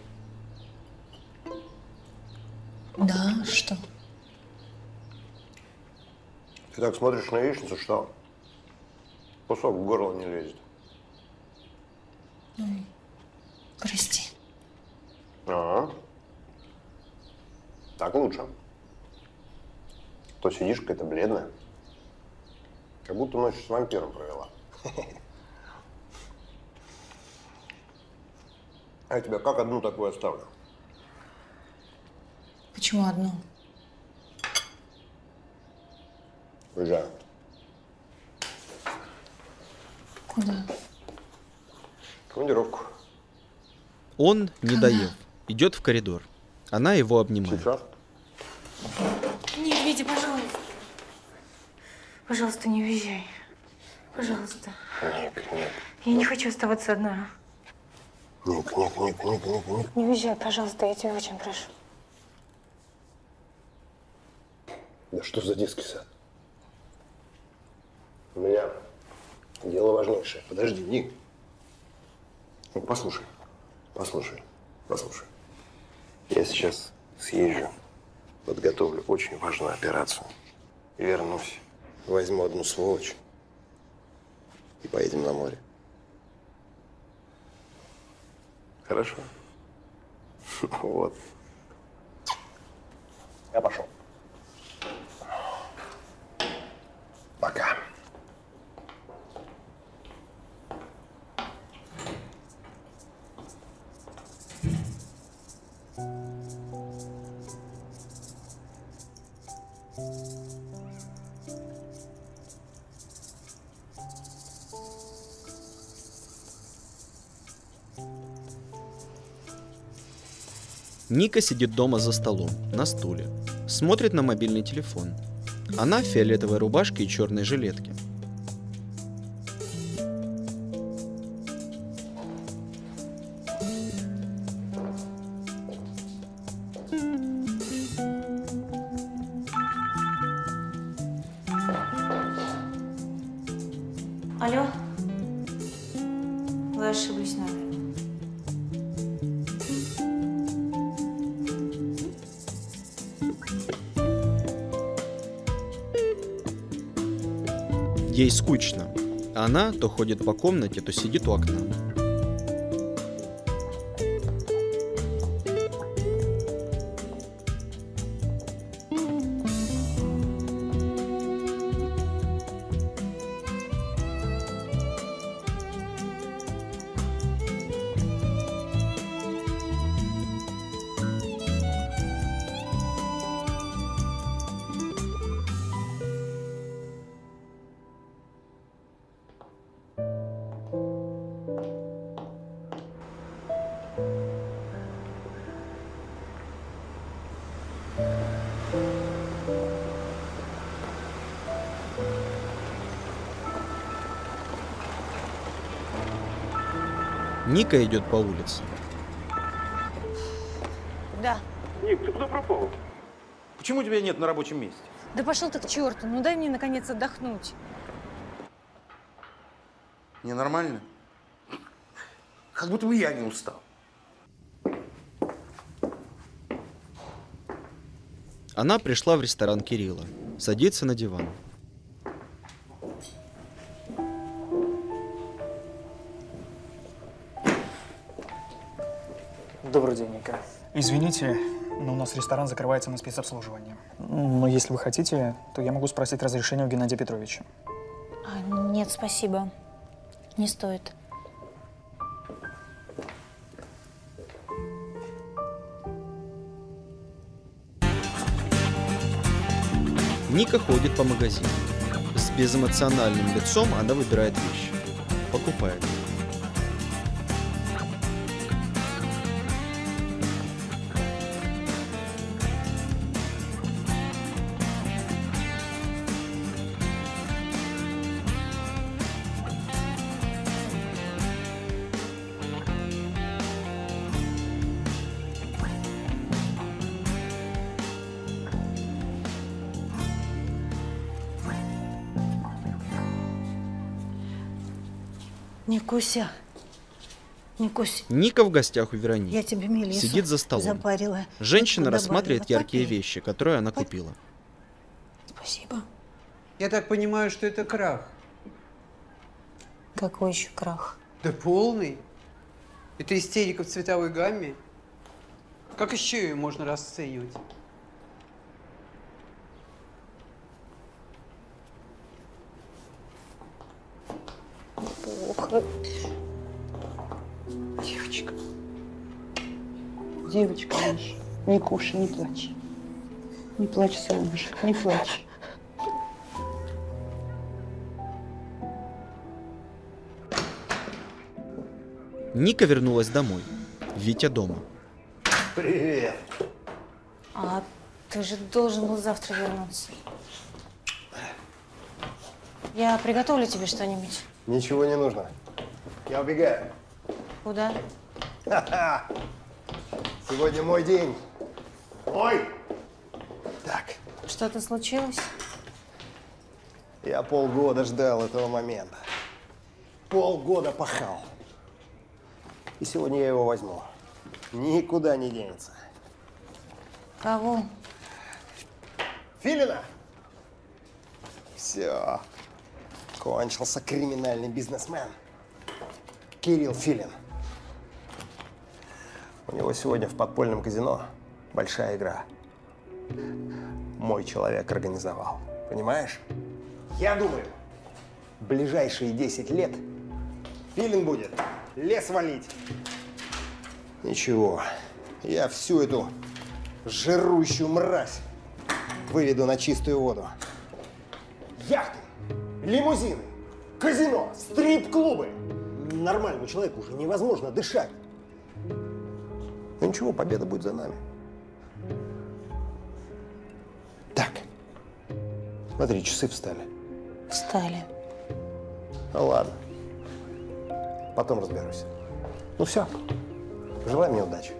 Да, что? Ты так смотришь на яичницу, что кусок в горло не лезет. Ой, прости. Ага. Так лучше. То сидишь какая-то бледная. Как будто ночь с вампиром провела. А я тебя как одну такую оставлю? Почему одну? Уезжаю. Куда? В командировку. Он, не доев, идет в коридор. Она его обнимает. Сейчас? Нет, Витя, пожалуйста. Пожалуйста, не уезжай. Пожалуйста. Ник, Ник. Я не хочу оставаться одна. Ник, Ник, Ник, Ник, Ник, Ник. Не уезжай, пожалуйста, я тебя очень прошу. Да что за детский сад? У меня дело важнейшее. Подожди, Ник. Ну, послушай, послушай, послушай. Я сейчас съезжу, подготовлю очень важную операцию. И вернусь, возьму одну сволочь и поедем на море. Хорошо? Вот. Я пошел. Пока. Ника сидит дома за столом, на стуле. Смотрит на мобильный телефон. Она в фиолетовой рубашке и черной жилетке. Алло? Вы ошиблись номером. Ей скучно. Она то ходит по комнате, то сидит у окна. Ника идет по улице. Да. Ник, ты куда пропал? Почему тебя нет на рабочем месте? Да пошел ты к черту, ну дай мне наконец отдохнуть. Ненормально? Как будто бы я не устал. Она пришла в ресторан Кирилла. Садится на диван. Добрый день, Ника. Извините, но у нас ресторан закрывается на спецобслуживание. Но если вы хотите, то я могу спросить разрешение у Геннадия Петровича. А, нет, спасибо. Не стоит. Ника ходит по магазину. С безэмоциональным лицом она выбирает вещи. Покупает. Никуся, Никусь, Ника в гостях у Вероники. я тебе мелису Сидит за столом. запарила. Женщина Добавила. рассматривает яркие Попей. вещи, которые она купила. Спасибо. Я так понимаю, что это крах. Какой еще крах? Да полный. Это истерика в цветовой гамме. Как еще ее можно расценивать? Плохо. Девочка. Девочка наша, не кушай, не плачь. Не плачь, солнышко, не плачь. Ника вернулась домой. Витя дома. Привет. А ты же должен был завтра вернуться. Я приготовлю тебе что-нибудь. Ничего не нужно. Я убегаю. Куда? Ха-ха. Сегодня мой день. Ой! Так, Что-то случилось? я полгода ждал этого момента. Полгода пахал. И сегодня я его возьму. Никуда не денется. Кого? Филина! Все. Кончился криминальный бизнесмен. Кирилл Филин. У него сегодня в подпольном казино большая игра. Мой человек организовал. Понимаешь? Я думаю, в ближайшие десять лет Филин будет лес валить. Ничего, я всю эту жирущую мразь выведу на чистую воду. Яхты, лимузины, казино, стрип-клубы. Нормальному человеку уже невозможно дышать. Ну ничего, победа будет за нами. Так, смотри, часы встали. Встали. Ну ладно, потом разберусь. Ну все, желай мне удачи.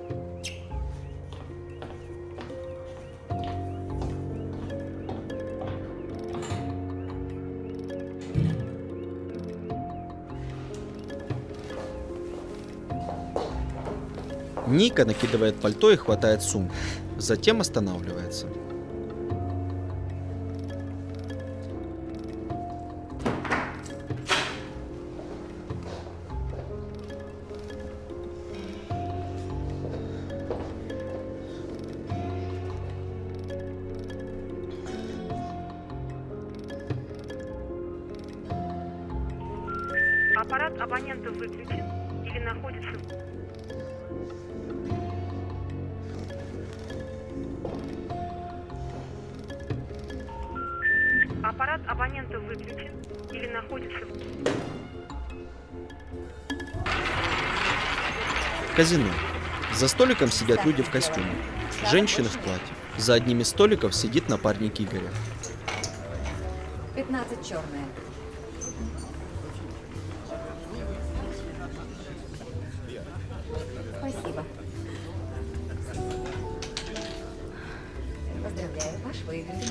Ника накидывает пальто и хватает сумку. Затем останавливается. Аппарат абонента выключен или находится в... Аппарат абонента выключен или находится в... Казино. За столиком сидят люди в костюмах. Женщины в платье. За одним из столиков сидит напарник Игоря. пятнадцать черная. Спасибо. Поздравляю, ваш выигрыш.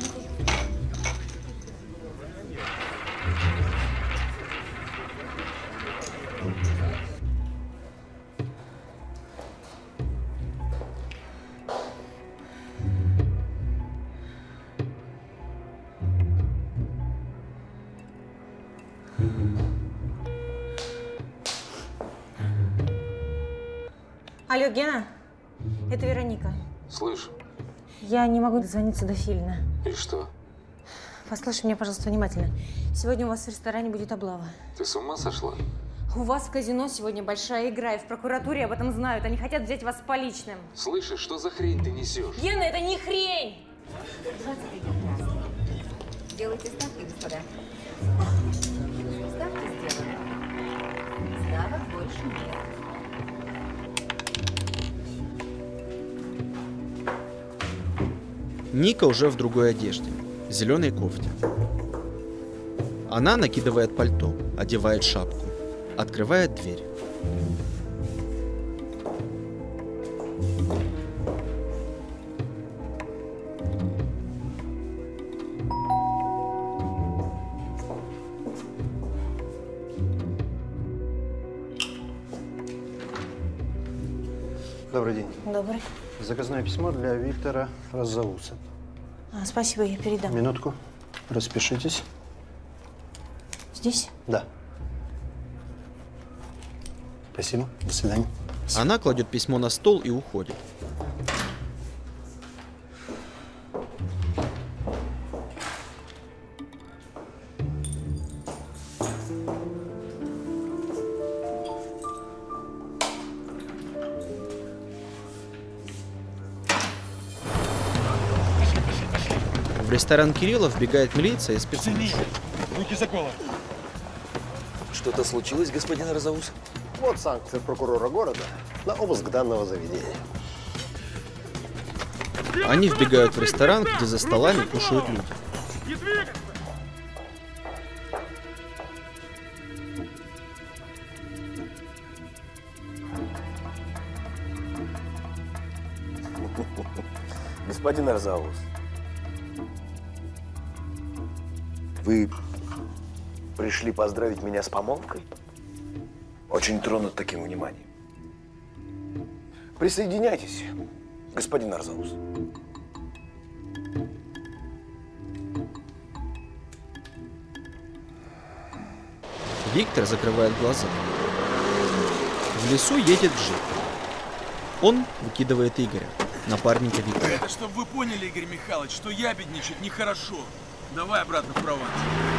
Алло, Гена, это Вероника. Слышь, Я не могу дозвониться до Филина. и что? Послушай меня, пожалуйста, внимательно. Сегодня у вас в ресторане будет облава. Ты с ума сошла? У вас в казино сегодня большая игра, и в прокуратуре об этом знают. Они хотят взять вас с поличным. Слышишь, что за хрень ты несешь? Гена, это не хрень! Делайте ставки, господа. Ставки сделаны. Ставок больше нет. Ника уже в другой одежде, зеленой кофте. Она накидывает пальто, одевает шапку, открывает дверь. Добрый день. Добрый. Заказное письмо для Виктора Раззауса. А, спасибо, я передам. Минутку. Распишитесь. Здесь? Да. Спасибо. До свидания. Она кладет письмо на стол и уходит. В ресторан Кирилла вбегает милиция и спецслужбы. Руки за голову. Что-то случилось, господин Раззаус? Вот санкция прокурора города на обыск данного заведения. Они вбегают в ресторан, где за столами кушают люди. Господин Раззаус, вы пришли поздравить меня с помолвкой? Очень тронут таким вниманием. Присоединяйтесь, господин Раззаус. Виктор закрывает глаза. В лесу едет джип. Он выкидывает Игоря, напарника Виктора. Это чтобы вы поняли, Игорь Михайлович, что ябедничать нехорошо. Давай обратно в Прованс.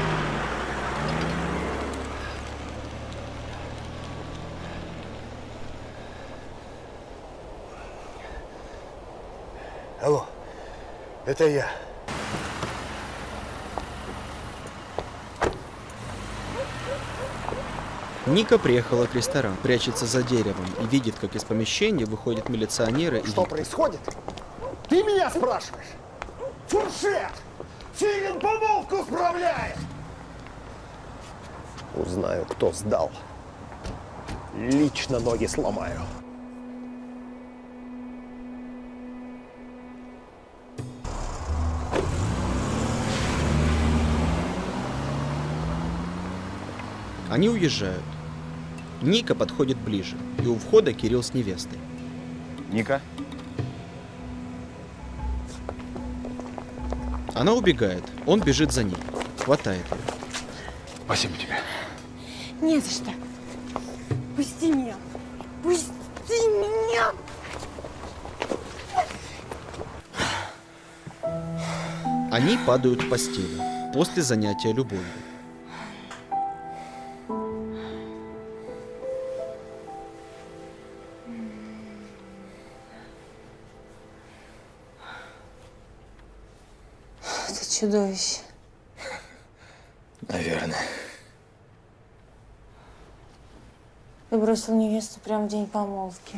Алло, это я. Ника приехала к ресторану, прячется за деревом и видит, как из помещения выходят милиционеры и Что Виктор. происходит? Ты меня спрашиваешь? Фуршет! Филин помолвку справляет! Узнаю, кто сдал. Лично ноги сломаю. Они уезжают. Ника подходит ближе, и у входа Кирилл с невестой. Ника? Она убегает, он бежит за ней, хватает ее. Спасибо тебе. Не за что. Пусти меня. Пусти меня. Они падают в постели после занятия любовью. Это чудовище. Наверное. Ты бросил невесту прямо в день помолвки.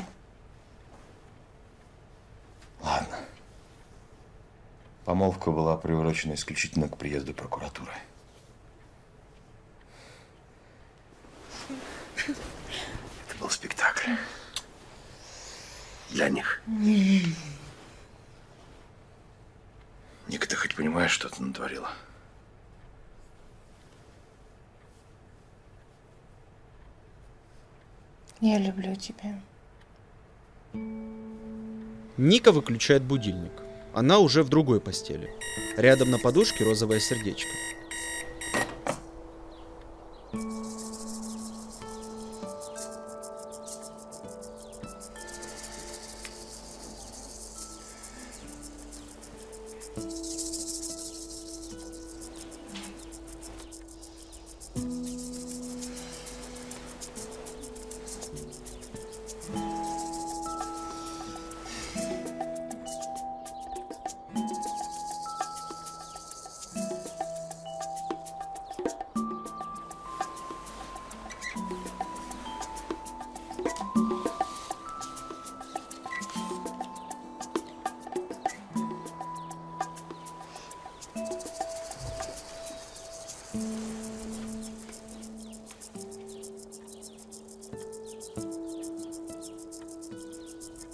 Ладно. Помолвка была приурочена исключительно к приезду прокуратуры. Это был спектакль. Для них. Ника, ты хоть понимаешь, что ты натворила? Я люблю тебя. Ника выключает будильник. Она уже в другой постели. Рядом на подушке розовое сердечко.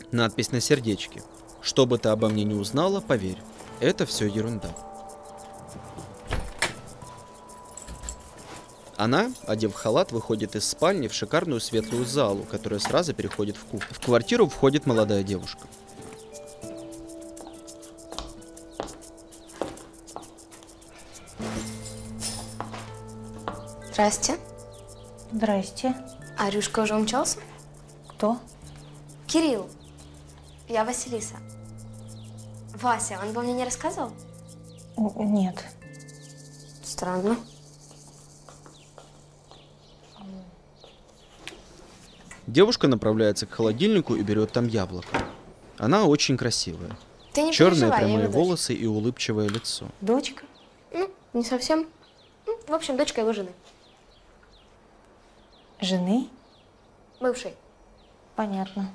Надпись на сердечке. Что бы ты обо мне не узнала, поверь, это все ерунда. Она, одев халат, выходит из спальни в шикарную светлую залу, которая сразу переходит в кухню. В квартиру входит молодая девушка. Здрасте. Здрасте. Арюшка уже умчался? Кто? Кирилл. Я Василиса. Вася, он бы мне не рассказывал? Нет. Странно. Девушка направляется к холодильнику и берет там яблоко. Она очень красивая. Ты не Черные переживай, я прямые его дочь. волосы и улыбчивое лицо. Дочка? Ну, не совсем. Ну, в общем, дочка его жены. Жены? Бывшей. Понятно.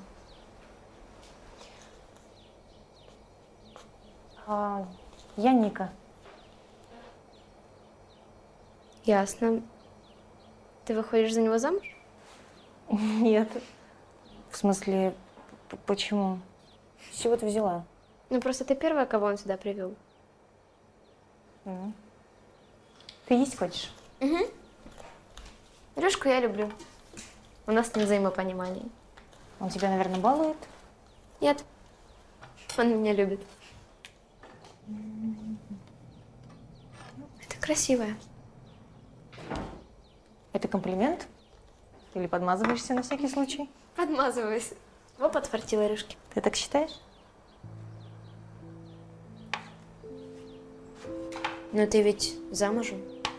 А, я Ника. Ясно. Ты выходишь за него замуж? Нет. В смысле, п- почему? С чего ты взяла? Ну, просто ты первая, кого он сюда привел. М. Ты есть хочешь? Угу. Лёшку я люблю. У нас там взаимопонимание. Он тебя, наверное, балует? Нет. Он меня любит. Это красивая. Это комплимент? Или подмазываешься на всякий случай? Подмазываюсь. Во, подфартила Рюшки. Ты так считаешь? Но ты ведь замужем.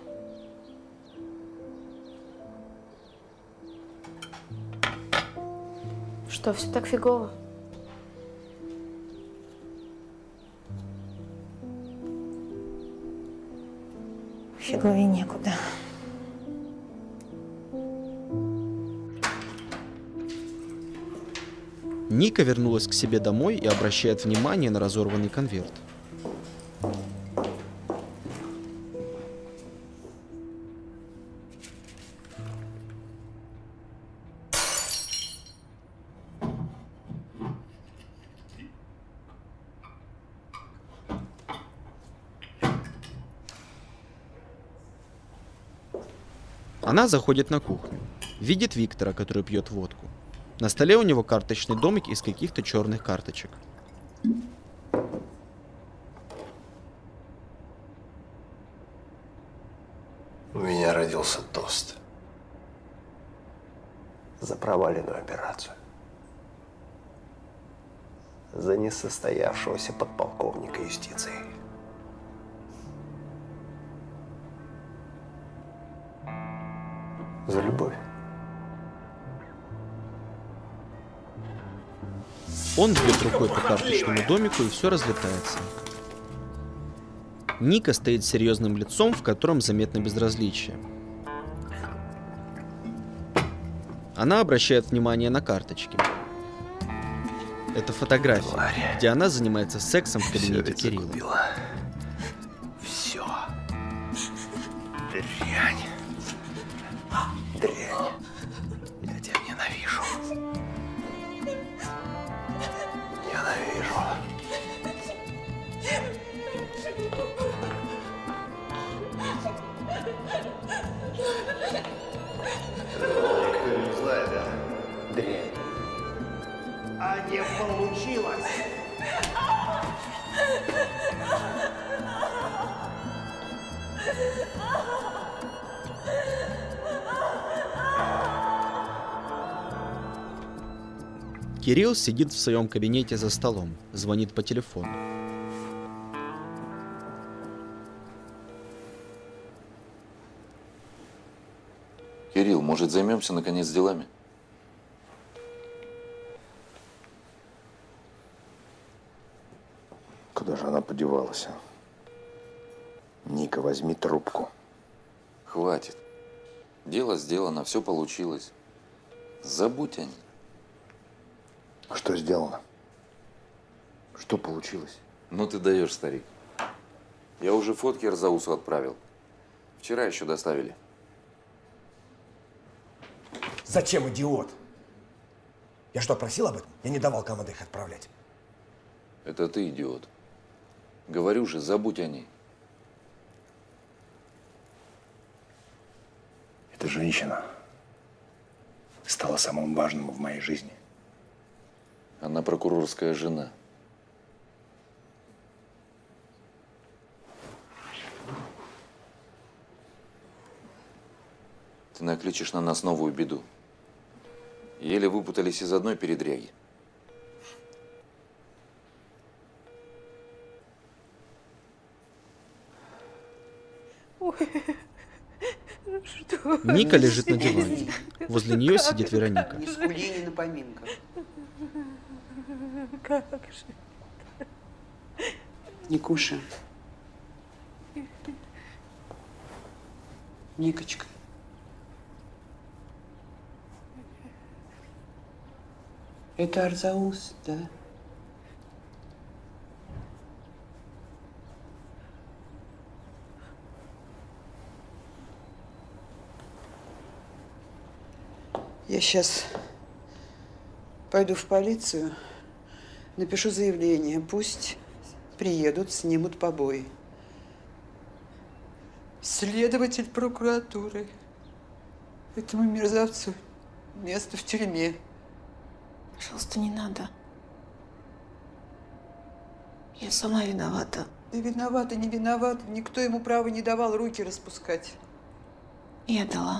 Что, все так фигово? Фиговее некуда. Ника вернулась к себе домой и обращает внимание на разорванный конверт. Она заходит на кухню, видит Виктора, который пьет водку. На столе у него карточный домик из каких-то черных карточек. У меня родился тост за проваленную операцию, за несостоявшегося подполковника юстиции. За любовь. Он бьет рукой по карточному домику, и все разлетается. Ника стоит с серьезным лицом, в котором заметно безразличие. Она обращает внимание на карточки. Это фотография, где она занимается сексом в кабинете Кирилла. Все. Дрянь. Дрянь. Я тебя ненавижу. Ненавижу. Никто не знает, да? Дрянь. А не получилось. Кирилл сидит в своем кабинете за столом, звонит по телефону. Кирилл, может, займемся наконец делами? Куда же она подевалась? а? Ника, возьми трубку. Хватит. Дело сделано, все получилось. Забудь о ней. Что сделано? Что получилось? Ну ты даешь, старик. Я уже фотки Арзаусу отправил. Вчера еще доставили. Зачем, идиот? Я что, просил об этом? Я не давал команды их отправлять. Это ты, идиот. Говорю же, забудь о ней. Эта женщина стала самым важным в моей жизни. Она прокурорская жена. Ты накличешь на нас новую беду. Еле выпутались из одной передряги. Что? Ника лежит на диване. Возле нее сидит Вероника. Ни скули, ни на поминках. Как же? Никуша. Никочка. Это Арзаус, да? Я сейчас пойду в полицию, напишу заявление. Пусть приедут, снимут побои. Следователь прокуратуры. Этому мерзавцу место в тюрьме. Пожалуйста, не надо. Я сама виновата. Да виновата, не виновата. Никто ему права не давал руки распускать. Я дала.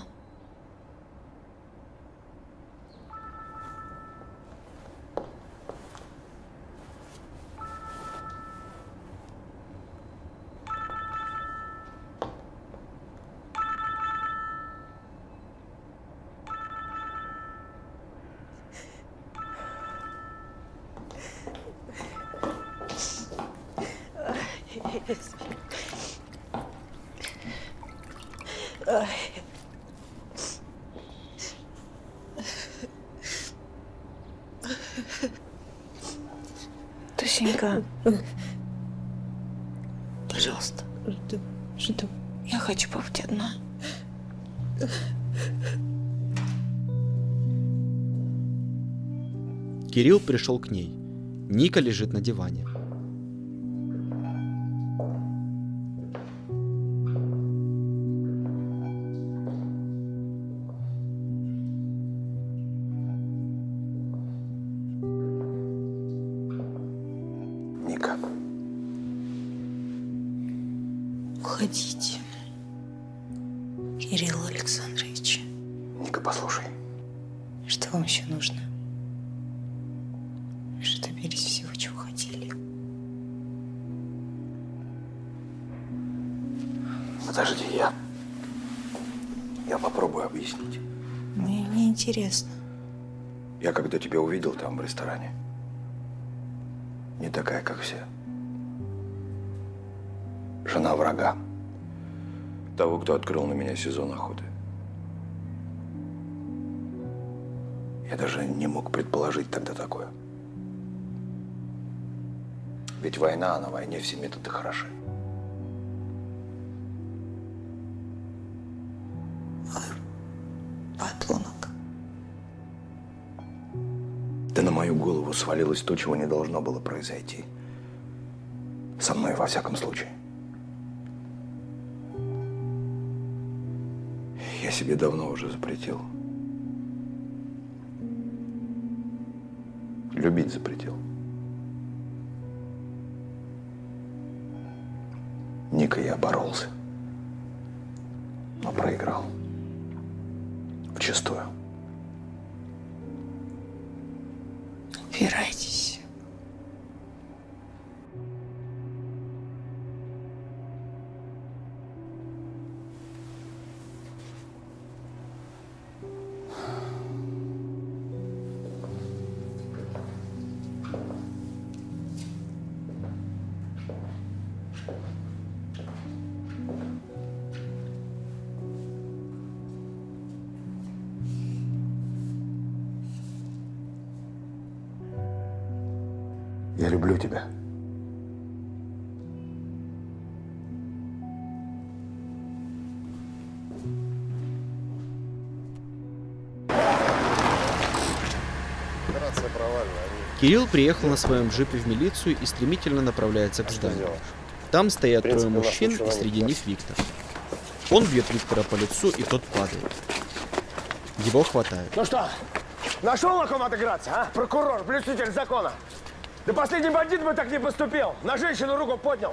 Тусенька, пожалуйста. Жду, жду. Я хочу побыть одна. Кирилл пришел к ней. Ника лежит на диване. Ника. Уходите, Кирилл Александрович. Ника, послушай. Что вам еще нужно? Вы же добились всего, чего хотели. Подожди, я... Я попробую объяснить. Мне не интересно. Я когда тебя увидел там в ресторане, не такая, как все. Жена врага. Того, кто открыл на меня сезон охоты. Я даже не мог предположить тогда такое. Ведь война, а на войне все методы хороши. Подонок. Да на мою голову свалилось то, чего не должно было произойти. Со мной, во всяком случае. Я себе давно уже запретил. Любить запретил. Ника, я боролся. Но проиграл. Вчистую. Убирайтесь. Я люблю тебя. Кирилл приехал на своем джипе в милицию и стремительно направляется к зданию. Там стоят трое мужчин, и среди них Виктор. Он бьет Виктора по лицу, и тот падает. Его хватают. Ну что, нашел на ком отыграться, а? Прокурор, блюститель закона. Да последний бандит бы так не поступил. На женщину руку поднял.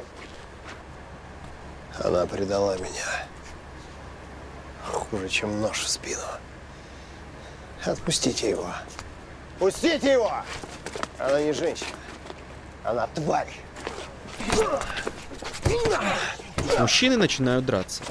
Она предала меня. Хуже, чем нож в спину. Отпустите его. Пустите его! Она не женщина. Она тварь. Мужчины начинают драться.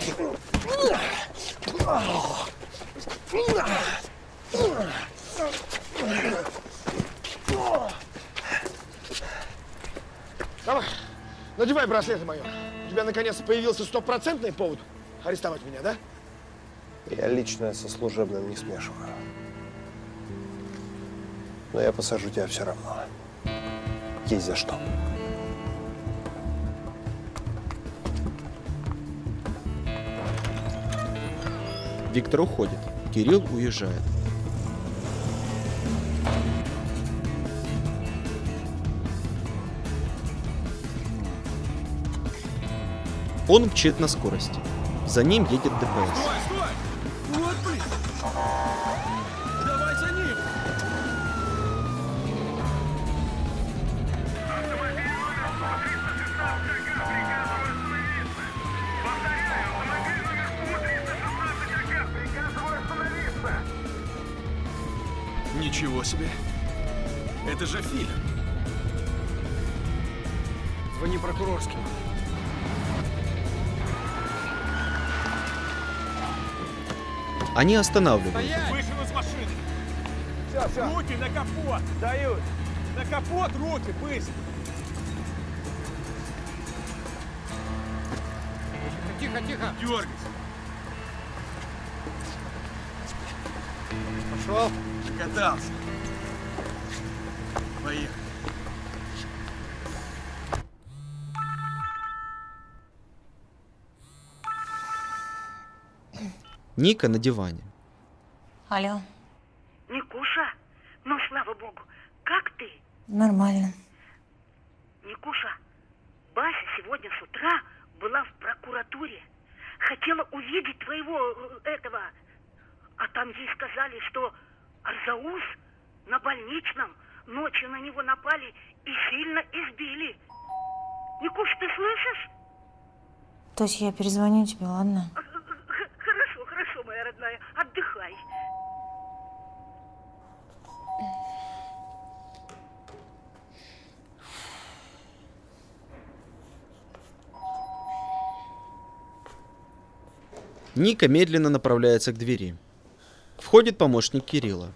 Давай, надевай браслеты мои. У тебя наконец появился стопроцентный повод арестовать меня, да? Я личное со служебным не смешиваю. Но я посажу тебя все равно. Есть за что. Виктор уходит. Кирилл уезжает. Он мчит на скорости. За ним едет ДПС. Стой, стой! Вот, блин! Давай за ним! Ничего себе! Это же Филин! Звони прокурорским. Они останавливают. Вышел из машины! Все, все. Руки на капот! Дают. На капот руки, быстро! Тихо, тихо. Дергайся! Пошел. Катался. Поехали. Ника на диване. Алло. Никуша, ну слава богу, как ты? Нормально. Никуша, Бася сегодня с утра была в прокуратуре. Хотела увидеть твоего этого. А там ей сказали, что Арзаус на больничном, ночью на него напали и сильно избили. Никуш, ты слышишь? То есть я перезвоню тебе, ладно? Хорошо, хорошо, моя родная, отдыхай. Ника медленно направляется к двери. Входит помощник Кирилла.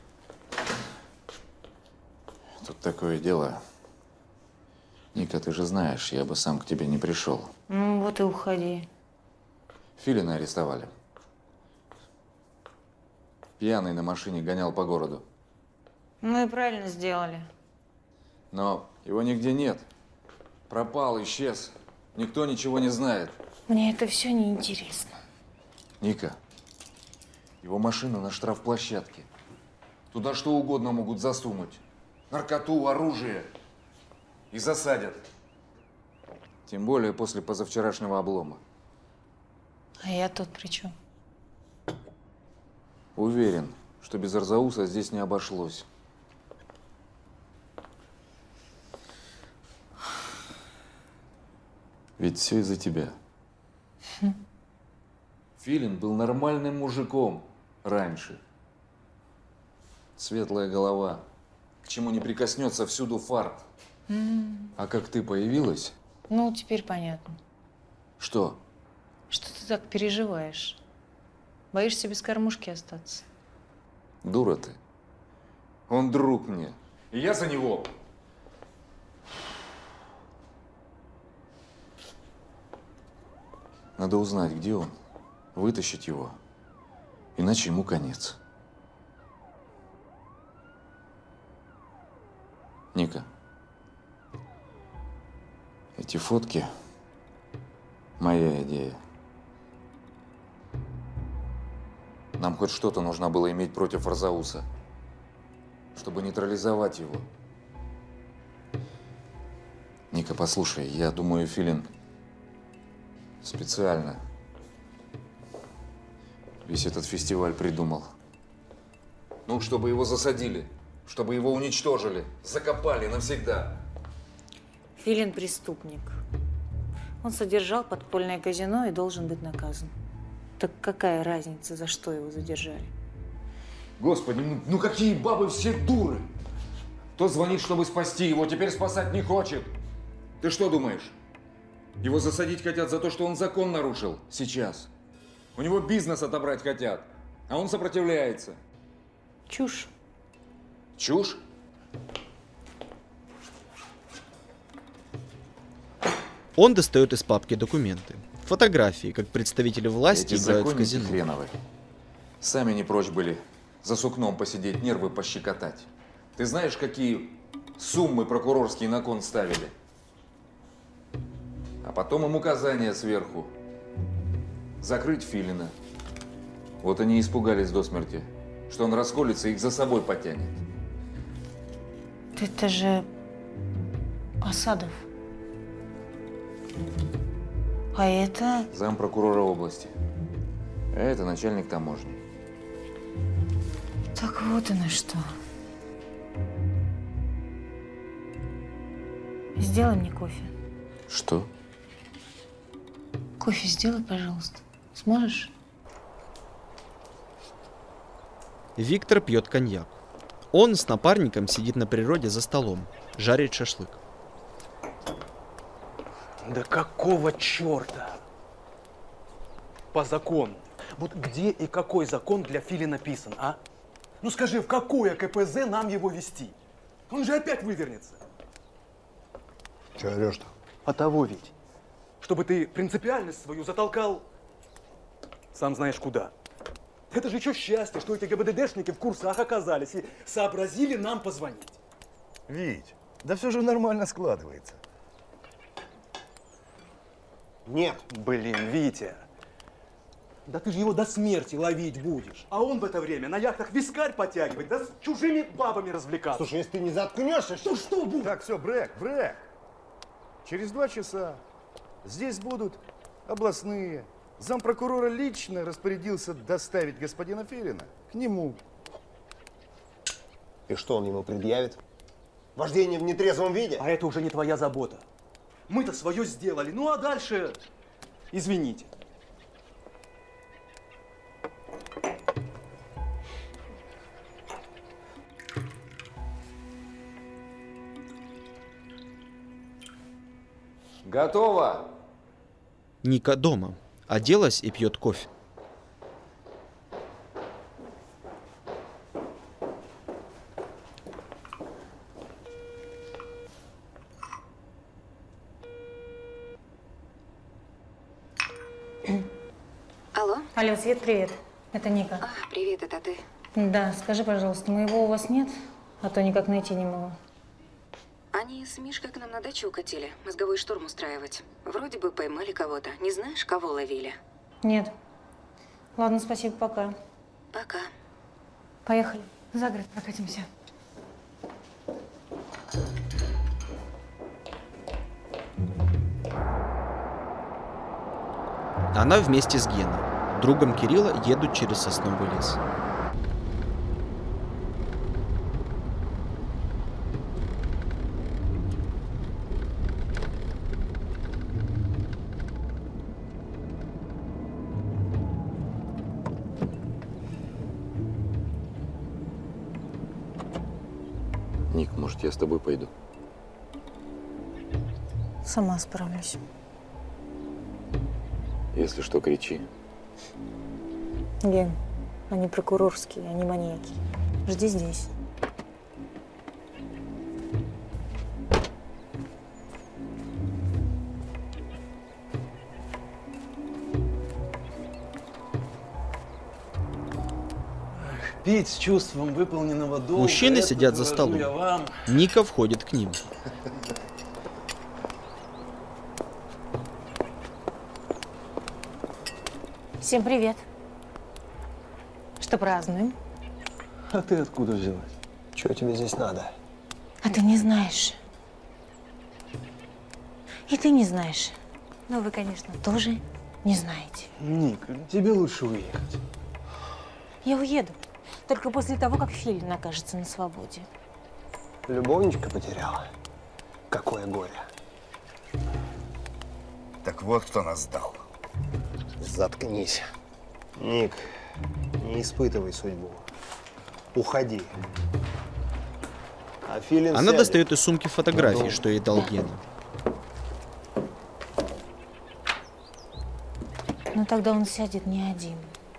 Тут такое дело. Ника, ты же знаешь, я бы сам к тебе не пришел. Ну вот и уходи. Филина арестовали. Пьяный на машине гонял по городу. Ну и правильно сделали. Но его нигде нет. Пропал, исчез. Никто ничего не знает. Мне это все неинтересно. Ника, его машина на штрафплощадке. Туда что угодно могут засунуть. Наркоту, оружие. И засадят. Тем более после позавчерашнего облома. А я тут при чем? Уверен, что без Арзауса здесь не обошлось. Ведь все из-за тебя. Хм. Филин был нормальным мужиком раньше. Светлая голова. К чему не прикоснется, всюду фарт. М. А как ты появилась? Ну, теперь понятно. Что? Что ты так переживаешь? Боишься без кормушки остаться? Дура ты. Он друг мне. И я за него. Надо узнать, где он, вытащить его. Иначе ему конец. Ника, эти фотки – моя идея. Нам хоть что-то нужно было иметь против Арзауса, чтобы нейтрализовать его. Ника, послушай, я думаю, Филин специально весь этот фестиваль придумал. Ну, чтобы его засадили, чтобы его уничтожили, закопали навсегда. Филин преступник. Он содержал подпольное казино и должен быть наказан. Так какая разница, за что его задержали? Господи, ну, ну какие бабы все дуры! То звонит, чтобы спасти его, теперь спасать не хочет. Ты что думаешь? Его засадить хотят за то, что он закон нарушил сейчас. У него бизнес отобрать хотят, а он сопротивляется. Чушь. Чушь? Он достает из папки документы. Фотографии, как представители власти Эти играют в законники казино. хреновы. Сами не прочь были за сукном посидеть, нервы пощекотать. Ты знаешь, какие суммы прокурорские на кон ставили? А потом им указания сверху. Закрыть Филина. Вот они и испугались до смерти, что он расколется и их за собой потянет. Это же Асадов. А это… Зампрокурора области. А это начальник таможни. Так вот оно что. Сделай мне кофе. Что? Кофе сделай, пожалуйста. Сможешь? Виктор пьет коньяк. Он с напарником сидит на природе за столом, жарит шашлык. Да какого черта? По закону. Вот где и какой закон для Фили написан, а? Ну скажи, в какое ка пэ зэ нам его вести? Он же опять вывернется. Че орешь-то? А того ведь. Чтобы ты принципиальность свою затолкал, сам знаешь куда. Это же еще счастье, что эти гэ бэ дэ дэшники в курсах оказались и сообразили нам позвонить. Вить, да все же нормально складывается. Нет. Блин, Витя. Да ты же его до смерти ловить будешь. А он в это время на яхтах вискарь потягивает, да с чужими бабами развлекаться. Слушай, если ты не заткнешься, что, что будет? Так, все, брек, брек. Через два часа здесь будут областные. Зампрокурора лично распорядился доставить господина Филина к нему. И что он ему предъявит? Вождение в нетрезвом виде? А это уже не твоя забота. Мы-то свое сделали, ну а дальше, извините. Готово. Ника дома. Оделась и пьет кофе. Алло? Алло, Свет, привет. Это Ника. А, привет, это ты. Да, скажи, пожалуйста, моего у вас нет? А то никак найти не могу. Они с Мишкой к нам на дачу укатили, мозговой штурм устраивать. Вроде бы поймали кого-то. Не знаешь, кого ловили? Нет. Ладно, спасибо, пока. Пока. Поехали. За город прокатимся. Она вместе с Геной, другом Кирилла, едут через сосновый лес. Ник, может, я с тобой пойду? Сама справлюсь. Если что, кричи. Ген, они прокурорские, они маньяки. Жди здесь. Пить с чувством выполненного долга. Мужчины это сидят за говорю столом. я вам. Ника входит к ним. Всем привет. Что празднуем? А ты откуда взялась? Чего тебе здесь надо? А ты не знаешь. И ты не знаешь. Но вы, конечно, тоже не знаете. Ник, тебе лучше уехать. Я уеду. Только после того, как Филин окажется на свободе. Любовничка потеряла. Какое горе. Так вот, кто нас сдал. Заткнись. Ник, не испытывай судьбу. Уходи. А Филин Она сядет. достает из сумки фотографии, что ей дал Гена. Но тогда он сядет не один.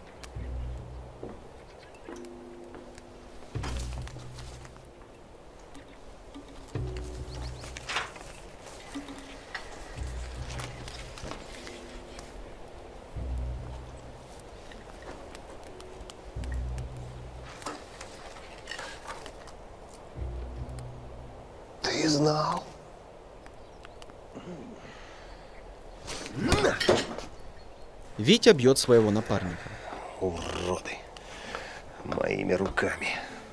Ты знал? Витя бьет своего напарника. Уроды. Моими руками.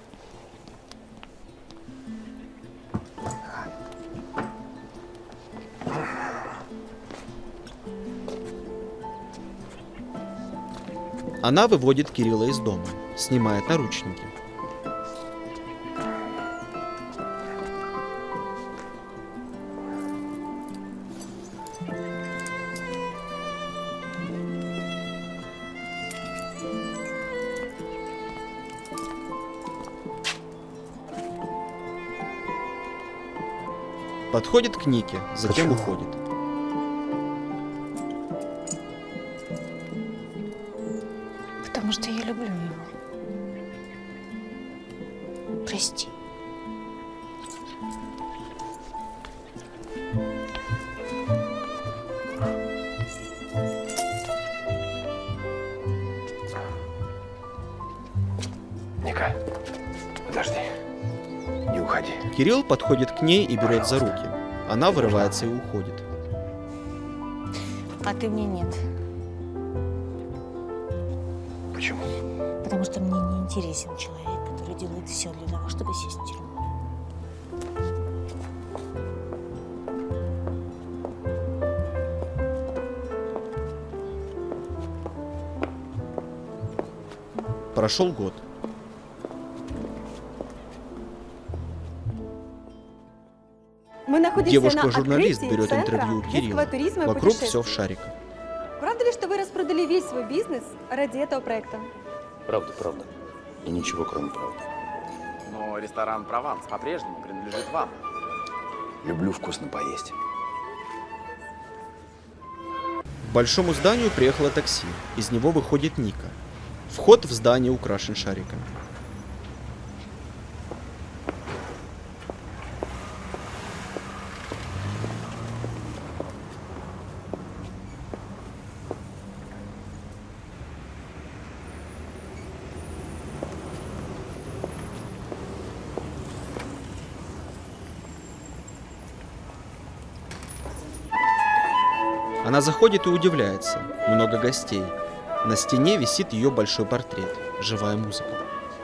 Она выводит Кирилла из дома, снимает наручники. Подходит к Нике, затем Почему? уходит. Потому что я люблю его. Прости. Ника, подожди. Не уходи. Кирилл подходит к ней и берет за руки. Она вырывается и уходит. А ты мне нет. Почему? Потому что мне не интересен человек, который делает все для того, чтобы сесть в тюрьму. Прошел год. Мы находимся Девушка-журналист на берет открытии интервью у центра Кирилла. детского туризма и Вокруг путешествий. все в шариках. Правда ли, что вы распродали весь свой бизнес ради этого проекта? Правда, правда. И ничего, кроме правды. Но ресторан «Прованс» по-прежнему принадлежит вам. Люблю вкусно поесть. К большому зданию приехало такси. Из него выходит Ника. Вход в здание украшен шариками. Она заходит и удивляется. Много гостей. На стене висит ее большой портрет. Живая музыка.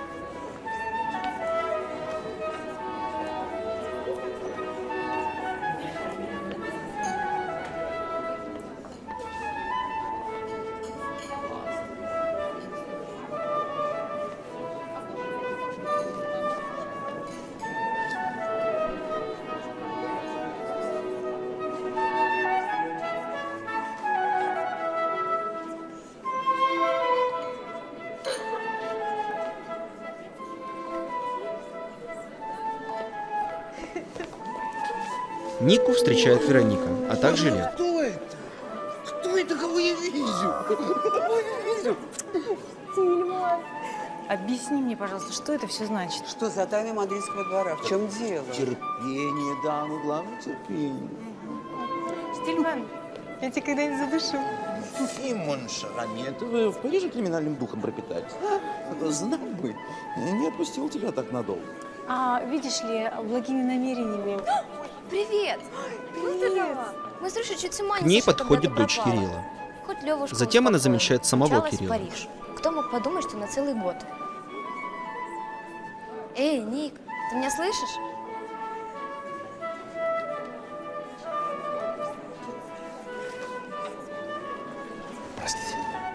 Нику встречает Вероника, а также Лев. Кто это? Кто это, кого я вижу? Кого я вижу? Тильман, объясни мне, пожалуйста, что это все значит? Что за тайна мадридского двора? В чем дело? Терпение, дамы, главное терпение. Тильман, я тебя когда-нибудь задушу. Симон Шарамет, вы в Париже криминальным духом пропитались? А? Знал бы, не отпустил тебя так надолго. А, видишь ли, благими намерениями. Привет! Привет! Мы с Рышей чуть с ума К не ней сошли, подходит когда ты дочь пропала. Кирилла. Хоть Левушка Затем она успокоила. замечает самого Умчалась в Кирилла. Париж. Кто мог подумать, что на целый год? Эй, Ник, ты меня слышишь? Здравствуйте.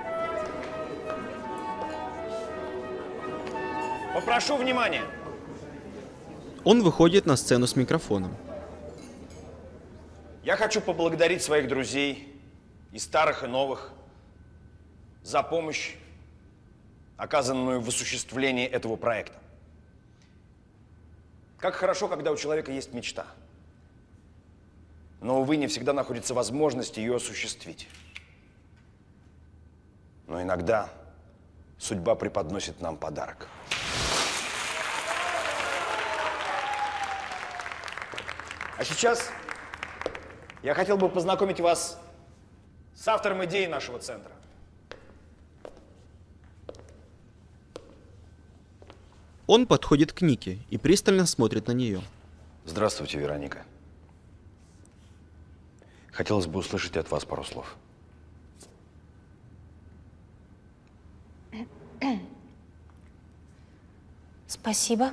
Попрошу внимания. Он выходит на сцену с микрофоном. Я хочу поблагодарить своих друзей, и старых, и новых, за помощь, оказанную в осуществлении этого проекта. Как хорошо, когда у человека есть мечта. Но, увы, не всегда находится возможность ее осуществить. Но иногда судьба преподносит нам подарок. А сейчас я хотел бы познакомить вас с автором идеи нашего центра. Он подходит к Нике и пристально смотрит на нее. Здравствуйте, Вероника. Хотелось бы услышать от вас пару слов. Спасибо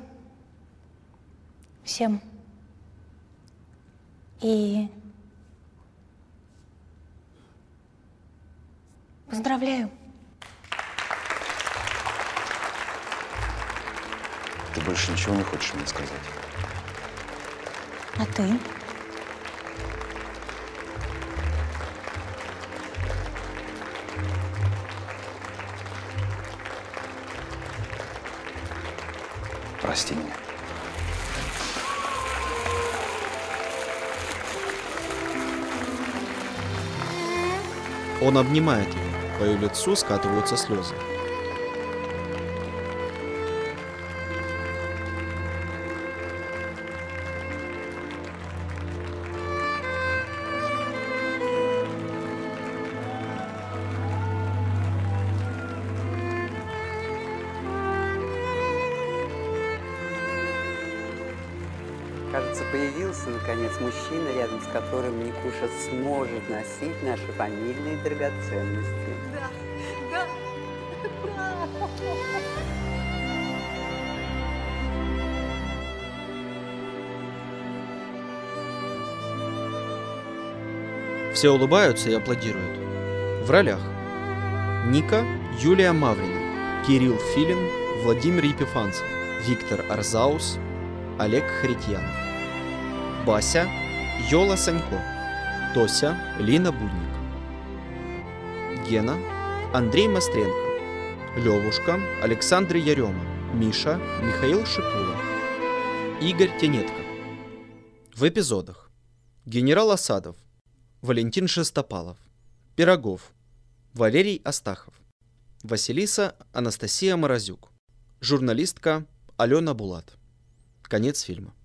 всем. И поздравляю. Ты больше ничего не хочешь мне сказать? А ты? Прости меня. Он обнимает ее, по ее лицу скатываются слезы. Кажется, появился, наконец, мужчина, рядом с которым Никуша сможет носить наши фамильные драгоценности. Да, да, да. Все улыбаются и аплодируют. В ролях: Ника Юлия Маврина, Кирилл Филин, Владимир Епифанцев, Виктор Арзаус, Олег Харитьянов. Бася Йола Санько, Тося Лина Будник, Гена Андрей Мастренко, Левушка Александр Ярема, Миша Михаил Шипула, Игорь Тенетко. В эпизодах: генерал Осадов Валентин Шестопалов, Пирогов Валерий Астахов, Василиса Анастасия Морозюк, журналистка Алена Булат. Конец фильма.